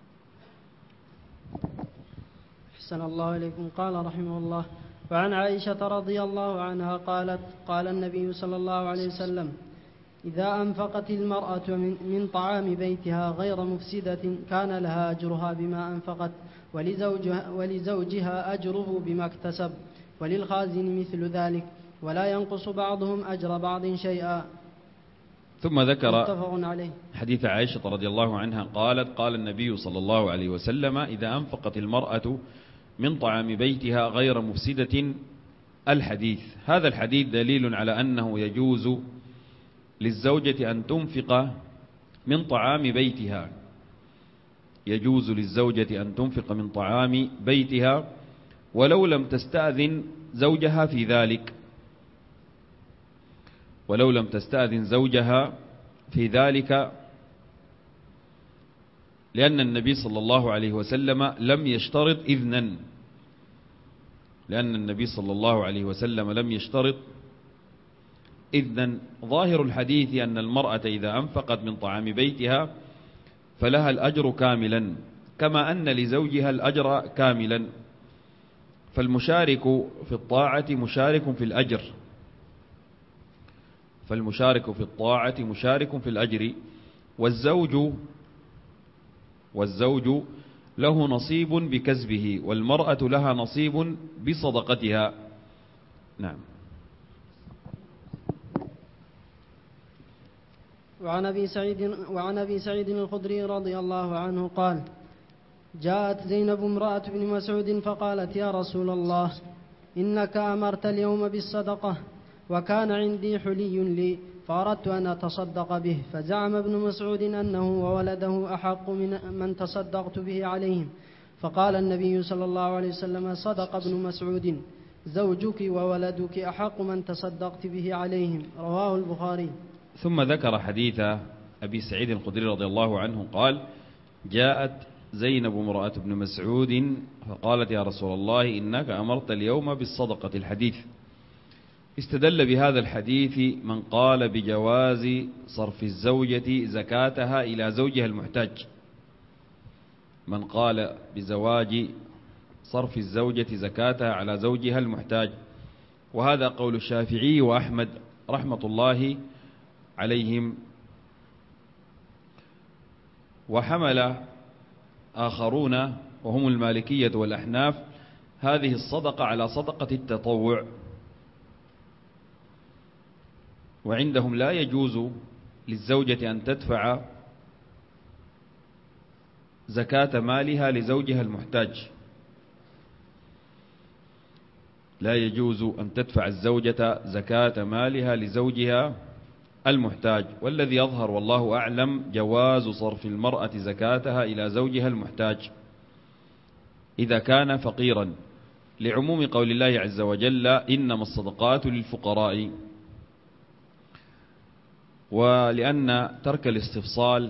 أحسن الله إليكم. قال رحمه الله: وعن عائشة رضي الله عنها قالت: قال النبي صلى الله عليه وسلم: إذا أنفقت المرأة من طعام بيتها غير مفسدة كان لها أجرها بما أنفقت، ولزوجها أجره بما اكتسب، وللخازن مثل ذلك، ولا ينقص بعضهم أجر بعض شيئا. ثم ذكر متفق عليه. حديث عائشة رضي الله عنها قالت: قال النبي صلى الله عليه وسلم: إذا أنفقت المرأة من طعام بيتها غير مفسدة. الحديث هذا الحديث دليل على أنه يجوز للزوجة أن تنفق من طعام بيتها، يجوز للزوجة أن تنفق من طعام بيتها ولو لم تستأذن زوجها في ذلك، لأن النبي صلى الله عليه وسلم لم يشترط إذنا. ظاهر الحديث أن المرأة إذا أنفقت من طعام بيتها فلها الأجر كاملا، كما أن لزوجها الأجر كاملا، فالمشارك في الطاعة مشارك في الأجر، والزوج له نصيب بكسبه، والمرأة لها نصيب بصدقتها. نعم. وعن أبي سعيد الخدري رضي الله عنه قال: جاءت زينب امرأة بن مسعود فقالت: يا رسول الله، إنك أمرت اليوم بالصدقة، وكان عندي حلي لي، فأردت أن أتصدق به، فزعم ابن مسعود أنه وولده أحق من تصدقت به عليهم، فقال النبي صلى الله عليه وسلم: صدق ابن مسعود، زوجك وولدك أحق من تصدقت به عليهم. رواه البخاري. ثم ذكر حديث أبي سعيد الخدري رضي الله عنه قال: جاءت زينب امرأة ابن مسعود فقالت: يا رسول الله إنك أمرت اليوم بالصدقة. الحديث. استدل بهذا الحديث من قال بجواز صرف الزوجة زكاتها إلى زوجها المحتاج، من قال بزواج صرف الزوجة زكاتها على زوجها المحتاج، وهذا قول الشافعي وأحمد رحمة الله عليهم. وحمل آخرون وهم المالكية والأحناف هذه الصدقة على صدقة التطوع، وعندهم لا يجوز للزوجة أن تدفع زكاة مالها لزوجها المحتاج، لا يجوز أن تدفع الزوجة زكاة مالها لزوجها المحتاج. والذي يظهر والله أعلم جواز صرف المرأة زكاتها إلى زوجها المحتاج إذا كان فقيرا، لعموم قول الله عز وجل: إنما الصدقات للفقراء. ولأن ترك الاستفصال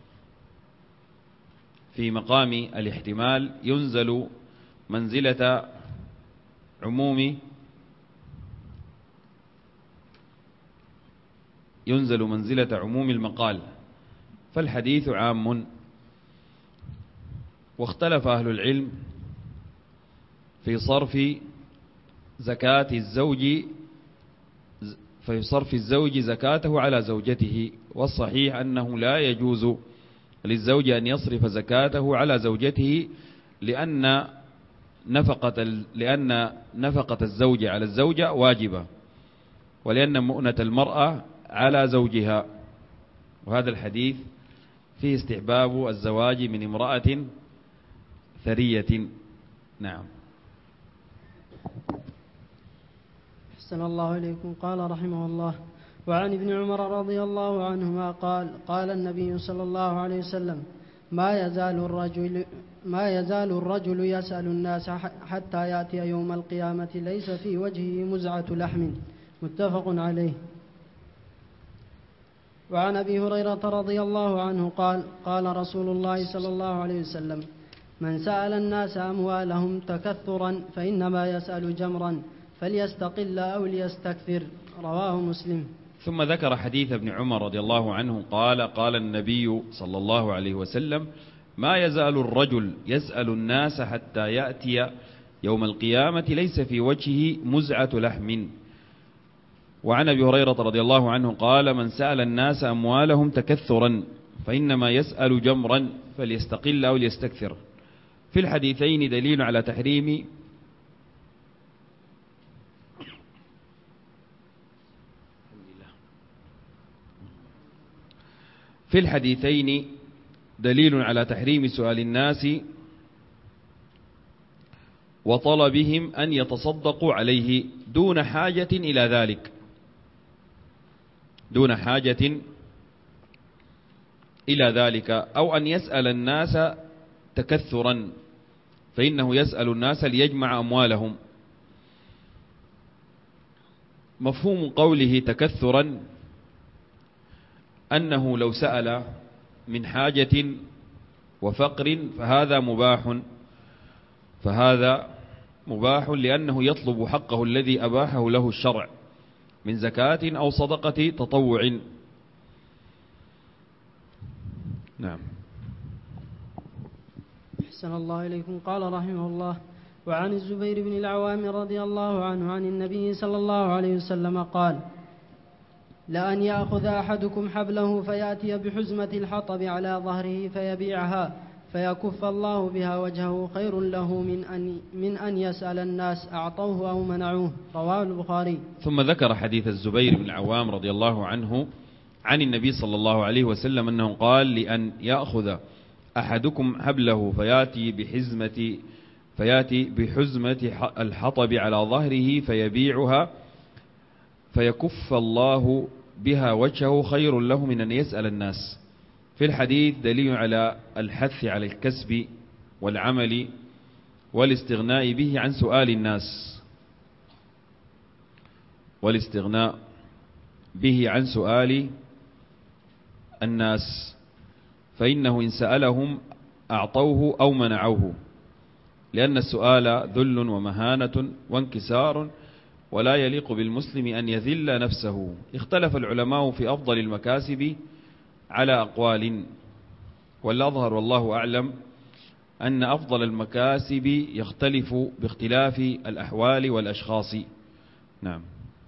في مقام الاحتمال ينزل منزلة عموم المقال، فالحديث عام. واختلف أهل العلم في صرف زكاة الزوج زكاته على زوجته، والصحيح أنه لا يجوز للزوج أن يصرف زكاته على زوجته، لأن نفقة الزوج على الزوجة واجبة، ولأن مؤنة المرأة على زوجها. وهذا الحديث فيه استحباب الزواج من امرأة ثرية. نعم. أحسن الله إليكم. قال رحمه الله: وعن ابن عمر رضي الله عنهما قال: قال النبي صلى الله عليه وسلم: ما يزال الرجل يسأل الناس حتى يأتي يوم القيامة ليس في وجهه مزعة لحم. متفق عليه. وعن أبي هريرة رضي الله عنه قال: قال رسول الله صلى الله عليه وسلم: من سأل الناس أموالهم تكثرا فإنما يسأل جمرا فليستقل أو ليستكثر. رواه مسلم. ثم ذكر حديث ابن عمر رضي الله عنه قال: قال النبي صلى الله عليه وسلم: ما يزال الرجل يسأل الناس حتى يأتي يوم القيامة ليس في وجهه مزعة لحم. وعن أبي هريرة رضي الله عنه قال: من سأل الناس أموالهم تكثرا فإنما يسأل جمرا فليستقل أو ليستكثر. في الحديثين دليل على تحريم سؤال الناس وطلبهم أن يتصدقوا عليه دون حاجة إلى ذلك، أو أن يسأل الناس تكثرا، فإنه يسأل الناس ليجمع أموالهم. مفهوم قوله تكثرا أنه لو سأل من حاجة وفقر فهذا مباح لأنه يطلب حقه الذي أباحه له الشرع من زكاة أو صدقة تطوع. نعم. أحسن الله إليكم. قال رحمه الله: وعن الزبير بن العوام رضي الله عنه عن النبي صلى الله عليه وسلم قال: لأن يأخذ أحدكم حبله فيأتي بحزمة الحطب على ظهره فيبيعها فيكف الله بها وجهه خير له من أن يسأل الناس أعطوه أو منعوه. رواه البخاري. ثم ذكر حديث الزبير بن العوام رضي الله عنه عن النبي صلى الله عليه وسلم أنه قال: لأن يأخذ أحدكم حبله فيأتي بحزمة الحطب على ظهره فيبيعها فيكف الله بها وجهه خير له من أن يسأل الناس. في الحديث دليل على الحث على الكسب والعمل والاستغناء به عن سؤال الناس، والاستغناء به عن سؤال الناس، فإنه إن سألهم أعطوه أو منعوه، لأن السؤال ذل ومهانة وانكسار، ولا يليق بالمسلم أن يذل نفسه. اختلف العلماء في أفضل المكاسب على أقوال، والأظهر والله أعلم أن أفضل المكاسب يختلف باختلاف الأحوال والأشخاص. نعم.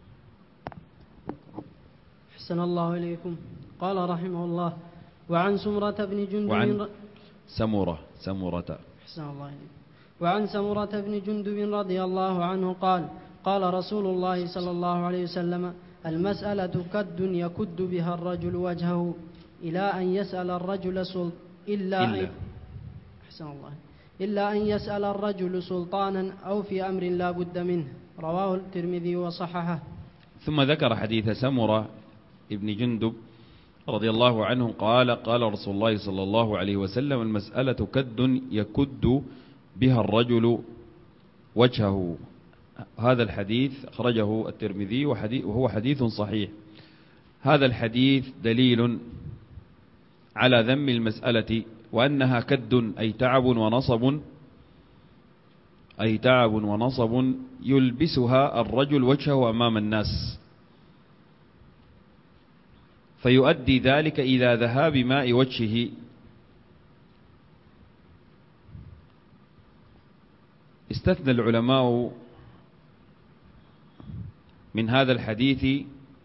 أحسن الله إليكم. قال رحمه الله: وعن سمرة بن جندب وعن سمرة أحسن الله إليكم. وعن سمرة بن جندب رضي الله عنه قال: قال رسول الله صلى الله عليه وسلم: المسألة كد يكد بها الرجل وجهه إلى أن يسأل الرجل إلا أن يسأل الرجل سلطانا أو في أمر لا بد منه. رواه الترمذي وصححه. ثم ذكر حديث سمرة ابن جندب رضي الله عنه قال: قال رسول الله صلى الله عليه وسلم: المسألة كد يكد بها الرجل وجهه. هذا الحديث أخرجه الترمذي وهو حديث صحيح. هذا الحديث دليل على ذم المسألة، وأنها كد أي تعب ونصب يلبسها الرجل وجهه أمام الناس، فيؤدي ذلك إلى ذهاب ماء وجهه. استثنى العلماء من هذا الحديث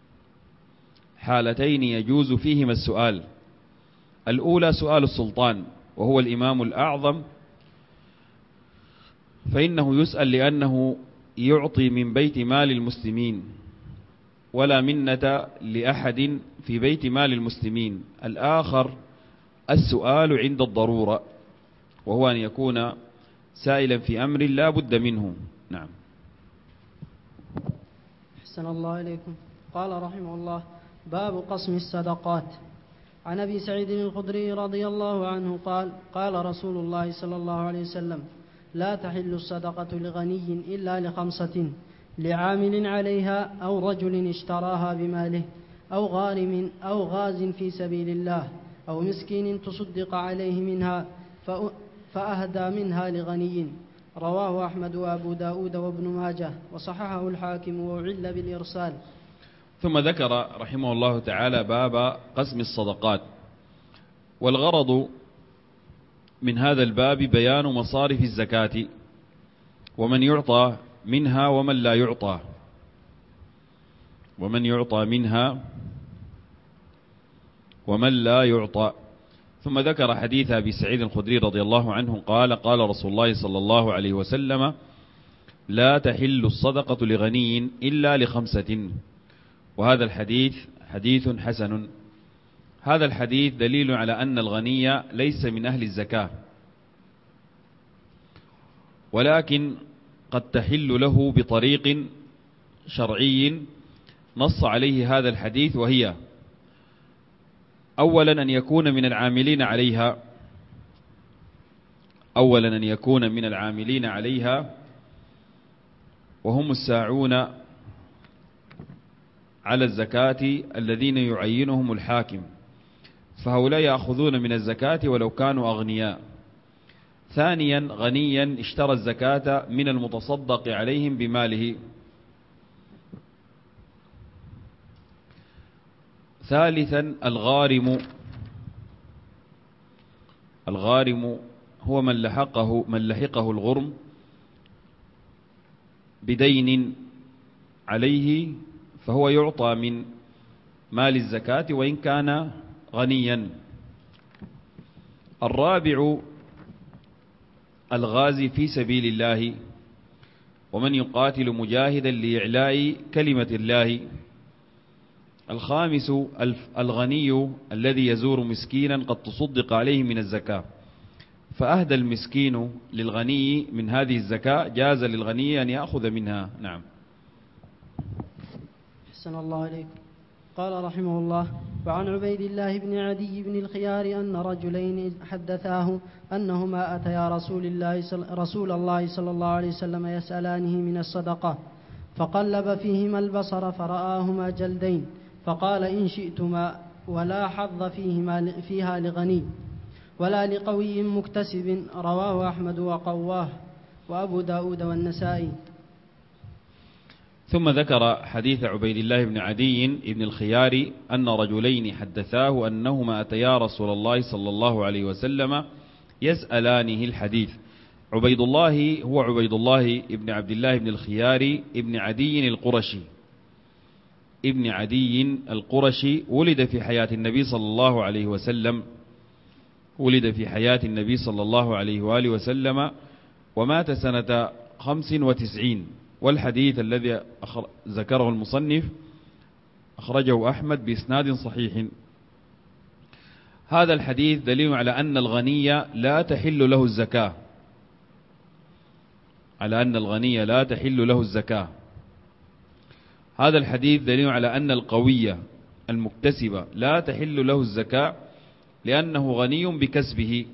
حالتين يجوز فيهما السؤال. الأولى سؤال السلطان، وهو الإمام الأعظم، فإنه يسأل لأنه يعطي من بيت مال المسلمين، ولا منة لأحد في بيت مال المسلمين. الآخر السؤال عند الضرورة، وهو أن يكون سائلا في أمر لا بد منه. نعم. أحسن الله إليكم. قال رحمه الله: باب قسم الصدقات. عن أبي سعيد الخدري رضي الله عنه قال: قال رسول الله صلى الله عليه وسلم: لا تحل الصدقة لغني إلا لخمسة: لعامل عليها، أو رجل اشتراها بماله، أو غارم أو غاز في سبيل الله، أو مسكين تصدق عليه منها فأهدى منها لغني. رواه أحمد وأبو داود وابن ماجه وصححه الحاكم وعل بالإرسال. ثم ذكر رحمه الله تعالى باب قسم الصدقات. والغرض من هذا الباب بيان مصارف الزكاة، ومن يعطى منها ومن لا يعطى، ومن يعطى منها ومن لا يعطى. ثم ذكر حديث أبي سعيد الخدري رضي الله عنه قال: قال رسول الله صلى الله عليه وسلم: لا تحل الصدقة لغني إلا لخمسة. وهذا الحديث حديث حسن. هذا الحديث دليل على أن الغني ليس من أهل الزكاة، ولكن قد تحل له بطريق شرعي نص عليه هذا الحديث، وهي: أولا أن يكون من العاملين عليها، وهم الساعون على الزكاة الذين يعينهم الحاكم، فهؤلاء يأخذون من الزكاة ولو كانوا أغنياء. ثانيا غنيا اشترى الزكاة من المتصدق عليهم بماله. ثالثا الغارم هو من لحقه الغرم بدين عليه، فهو يعطى من مال الزكاة وإن كان غنيا. الرابع الغازي في سبيل الله، ومن يقاتل مجاهدا لإعلاء كلمة الله. الخامس الغني الذي يزور مسكينا قد تصدق عليه من الزكاة، فأهدى المسكين للغني من هذه الزكاة، جاز للغني أن يأخذ منها. نعم. أحسن الله إليكم. قال رحمه الله: وعن عبيد الله بن عدي بن الخيار أن رجلين حدثاه أنهما أتيا رسول الله صلى الله عليه وسلم يسألانه من الصدقة، فقلب فيهما البصر فرآهما جلدين، فقال: إن شئتما ولا حظ فيها لغني ولا لقوي مكتسب. رواه أحمد وقواه وأبو داود والنسائي. ثم ذكر حديث عبيد الله بن عدي بن الخيار أن رجلين حدثاه أنهما أتيا رسول الله صلى الله عليه وسلم يسألانه الحديث. عبيد الله هو عبيد الله بن عبد الله بن الخيار ابن عدي القرشي ابن عدي القرشي، ولد في حياة النبي صلى الله عليه وسلم، ولد في حياة النبي صلى الله عليه وآله وسلم، ومات سنة 95. والحديث الذي ذكره المصنف أخرجه أحمد بإسناد صحيح. هذا الحديث دليل على أن الغني لا تحل له الزكاة، على أن الغني لا تحل له الزكاة. هذا الحديث دليل على أن القوي المكتسب لا تحل له الزكاة لأنه غني بكسبه.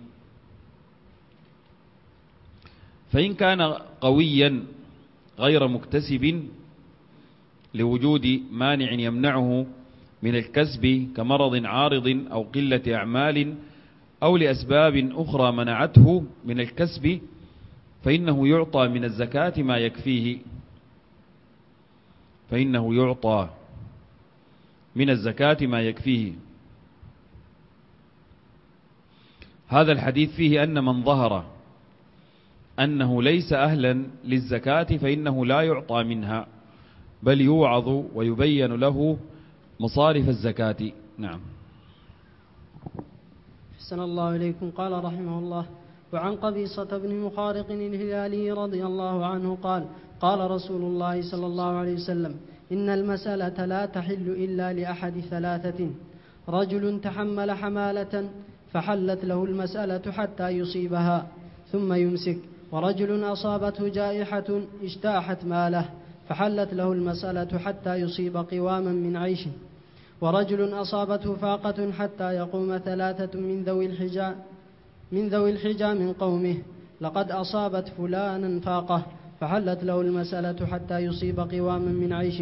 فإن كان قويا غير مكتسب لوجود مانع يمنعه من الكسب كمرض عارض أو قلة أعمال أو لأسباب أخرى منعته من الكسب، فإنه يعطى من الزكاة ما يكفيه، فإنه يعطى من الزكاة ما يكفيه. هذا الحديث فيه أن من ظهر أنه ليس أهلا للزكاة فإنه لا يعطى منها، بل يوعظ ويبين له مصارف الزكاة. نعم. أحسن الله إليكم. قال رحمه الله: وعن قبيصة بن مخارق الهلالي رضي الله عنه قال: قال رسول الله صلى الله عليه وسلم: إن المسألة لا تحل إلا لأحد ثلاثة: رجل تحمل حمالة فحلت له المسألة حتى يصيبها ثم يمسك، ورجل أصابته جائحة اجتاحت ماله فحلت له المسألة حتى يصيب قواما من عيشه، ورجل أصابته فاقة حتى يقوم ثلاثة من ذوي الحجى من قومه: لقد أصابت فلانا فاقة فحلت له المسألة حتى يصيب قواما من عيش،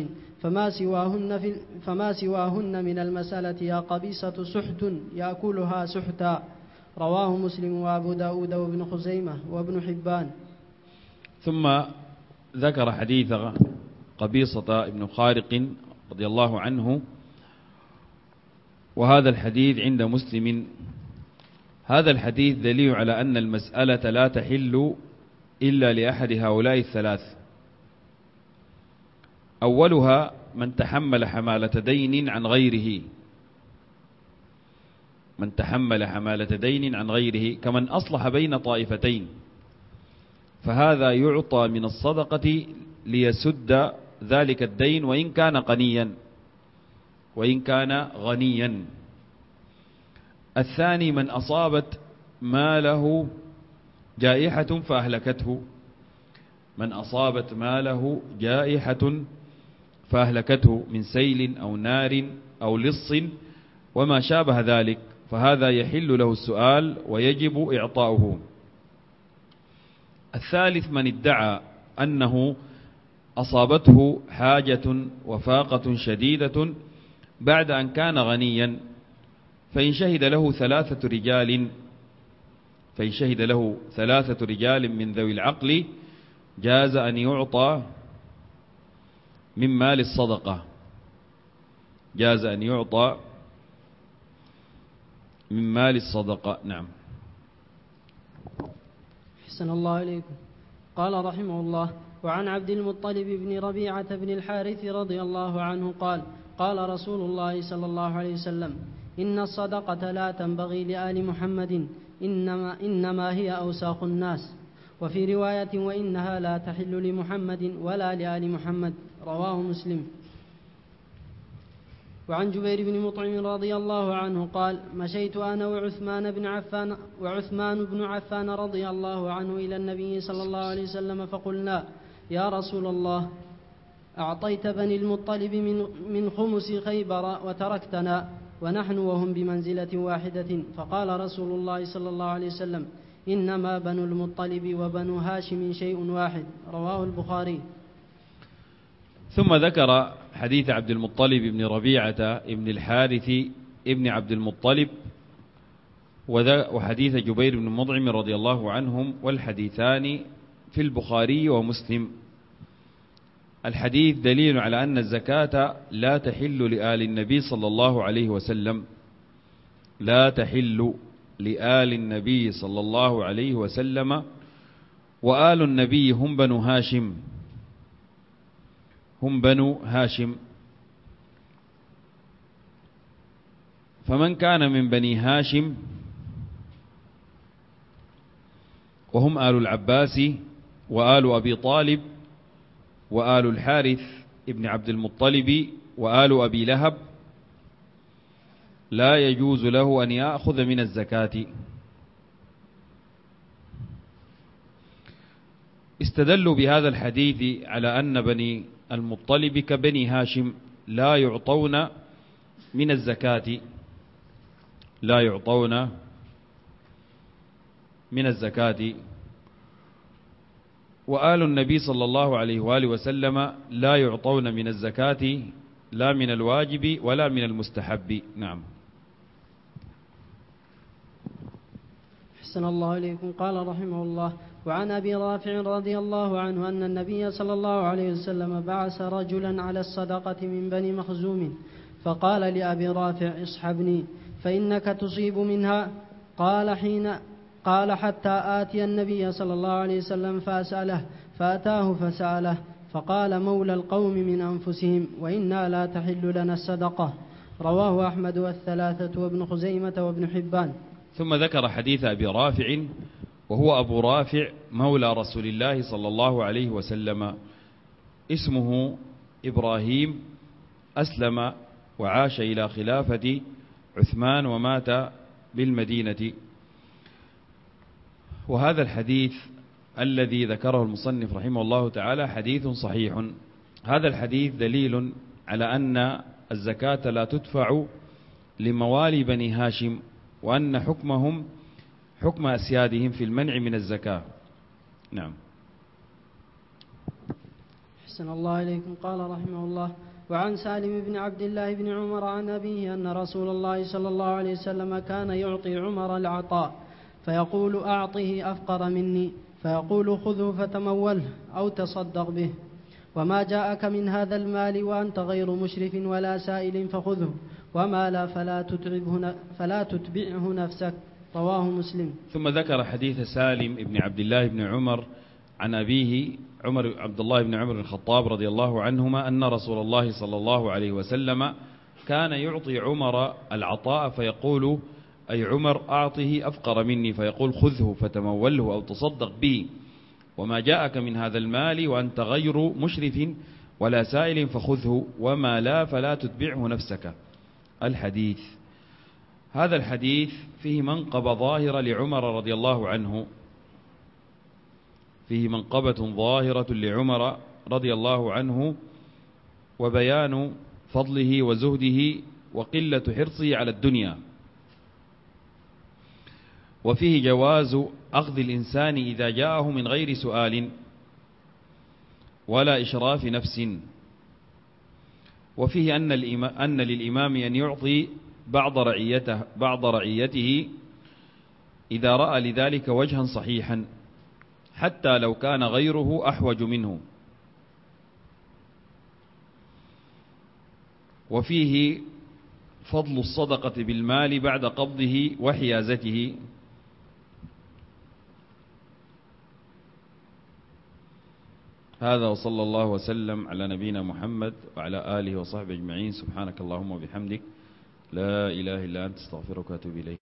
فما سواهن من المسألة يا قبيصة سحت يأكلها سحتا. رواه مسلم وأبو داود وابن خزيمة وابن حبان. ثم ذكر حديث قبيصة بن خارق رضي الله عنه، وهذا الحديث عند مسلم. هذا الحديث دليل على أن المسألة لا تحل إلا لأحد هؤلاء الثلاث: أولها من تحمل حمالة دين عن غيره، من تحمل حمالة دين عن غيره كمن أصلح بين طائفتين، فهذا يعطى من الصدقة ليسد ذلك الدين وإن كان غنيا، وإن كان غنيا. الثاني من أصابت ماله جائحة فأهلكته، من أصابت ماله جائحة فأهلكته من سيل أو نار أو لص وما شابه ذلك، فهذا يحل له السؤال ويجب إعطاؤه. الثالث من ادعى أنه أصابته حاجة وفاقة شديدة بعد أن كان غنيا، فإن شهد له ثلاثة رجال من ذوي العقل جاز أن يعطى من مال الصدقة، جاز أن يعطى من مال الصدقة. نعم. أحسن الله إليكم. قال رحمه الله: وعن عبد المطلب بن ربيعة بن الحارث رضي الله عنه قال: قال رسول الله صلى الله عليه وسلم: إن الصدقة لا تنبغي لآل محمد، إنما هي أوساخ الناس. وفي رواية: وإنها لا تحل لمحمد ولا لآل محمد. رواه مسلم. وعن جبير بن مطعم رضي الله عنه قال: مشيت أنا وعثمان بن عفان رضي الله عنه إلى النبي صلى الله عليه وسلم فقلنا: يا رسول الله، أعطيت بني المطلب من خمس خيبر وتركتنا ونحن وهم بمنزلة واحدة. فقال رسول الله صلى الله عليه وسلم: إنما بنو المطلب وبنو هاشم شيء واحد. رواه البخاري. ثم ذكر حديث عبد المطلب بن ربيعة بن الحارث ابن عبد المطلب وحديث جبير بن مطعم رضي الله عنهم، والحديثان في البخاري ومسلم. الحديث دليل على أن الزكاة لا تحل لآل النبي صلى الله عليه وسلم، لا تحل لآل النبي صلى الله عليه وسلم، وآل النبي هم بنو هاشم، هم بنو هاشم. فمن كان من بني هاشم وهم آل العباس وآل أبي طالب وآل الحارث ابن عبد المطلب وآل أبي لهب لا يجوز له أن يأخذ من الزكاة. استدلوا بهذا الحديث على أن بني المطلب كبني هاشم لا يعطون من الزكاة، لا يعطون من الزكاة، وآل النبي صلى الله عليه وآله وسلم لا يعطون من الزكاة لا من الواجب ولا من المستحب. نعم. أحسن الله إليكم. قال رحمه الله: وعن أبي رافع رضي الله عنه أن النبي صلى الله عليه وسلم بعث رجلا على الصدقة من بني مخزوم، فقال لأبي رافع: اصحبني فإنك تصيب منها. قال حتى آتي النبي صلى الله عليه وسلم فأسأله، فأتاه فسأله، فقال: مولى القوم من أنفسهم، وإنا لا تحل لنا الصدقة. رواه أحمد والثلاثة وابن خزيمة وابن حبان. ثم ذكر حديث أبي رافع، وهو أبو رافع مولى رسول الله صلى الله عليه وسلم، اسمه إبراهيم، أسلم وعاش إلى خلافة عثمان ومات بالمدينة. وهذا الحديث الذي ذكره المصنف رحمه الله تعالى حديث صحيح. هذا الحديث دليل على أن الزكاة لا تدفع لموالي بني هاشم، وأن حكمهم حكم أسيادهم في المنع من الزكاة. نعم. أحسن الله إليكم. قال رحمه الله: وعن سالم بن عبد الله بن عمر عن أبيه أن رسول الله صلى الله عليه وسلم كان يعطي عمر العطاء، فيقول: أعطه أفقر مني، فيقول: خذه فتموله أو تصدق به، وما جاءك من هذا المال وأنت غير مشرف ولا سائل فخذه، وما لا فلا تتبعه نفسك. رواه مسلم. ثم ذكر حديث سالم بن عبد الله بن عمر عن أبيه عبد الله بن عمر الخطاب رضي الله عنهما أن رسول الله صلى الله عليه وسلم كان يعطي عمر العطاء، فيقول: أي عمر أعطه أفقر مني، فيقول: خذه فتموله أو تصدق به، وما جاءك من هذا المال وأنت غير مشرف ولا سائل فخذه، وما لا فلا تتبعه نفسك. الحديث. هذا الحديث فيه منقبة ظاهرة لعمر رضي الله عنه، فيه منقبة ظاهرة لعمر رضي الله عنه، وبيان فضله وزهده وقلة حرصه على الدنيا، وفيه جواز أخذ الإنسان إذا جاءه من غير سؤال ولا إشراف نفس، وفيه أن للإمام أن يعطي بعض رعيته إذا رأى لذلك وجها صحيحا، حتى لو كان غيره أحوج منه. وفيه فضل الصدقة بالمال بعد قبضه وحيازته. هذا وصلى الله وسلم على نبينا محمد وعلى آله وصحبه أجمعين. سبحانك اللهم وبحمدك، لا إله إلا أنت، استغفرك وأتوب إليك.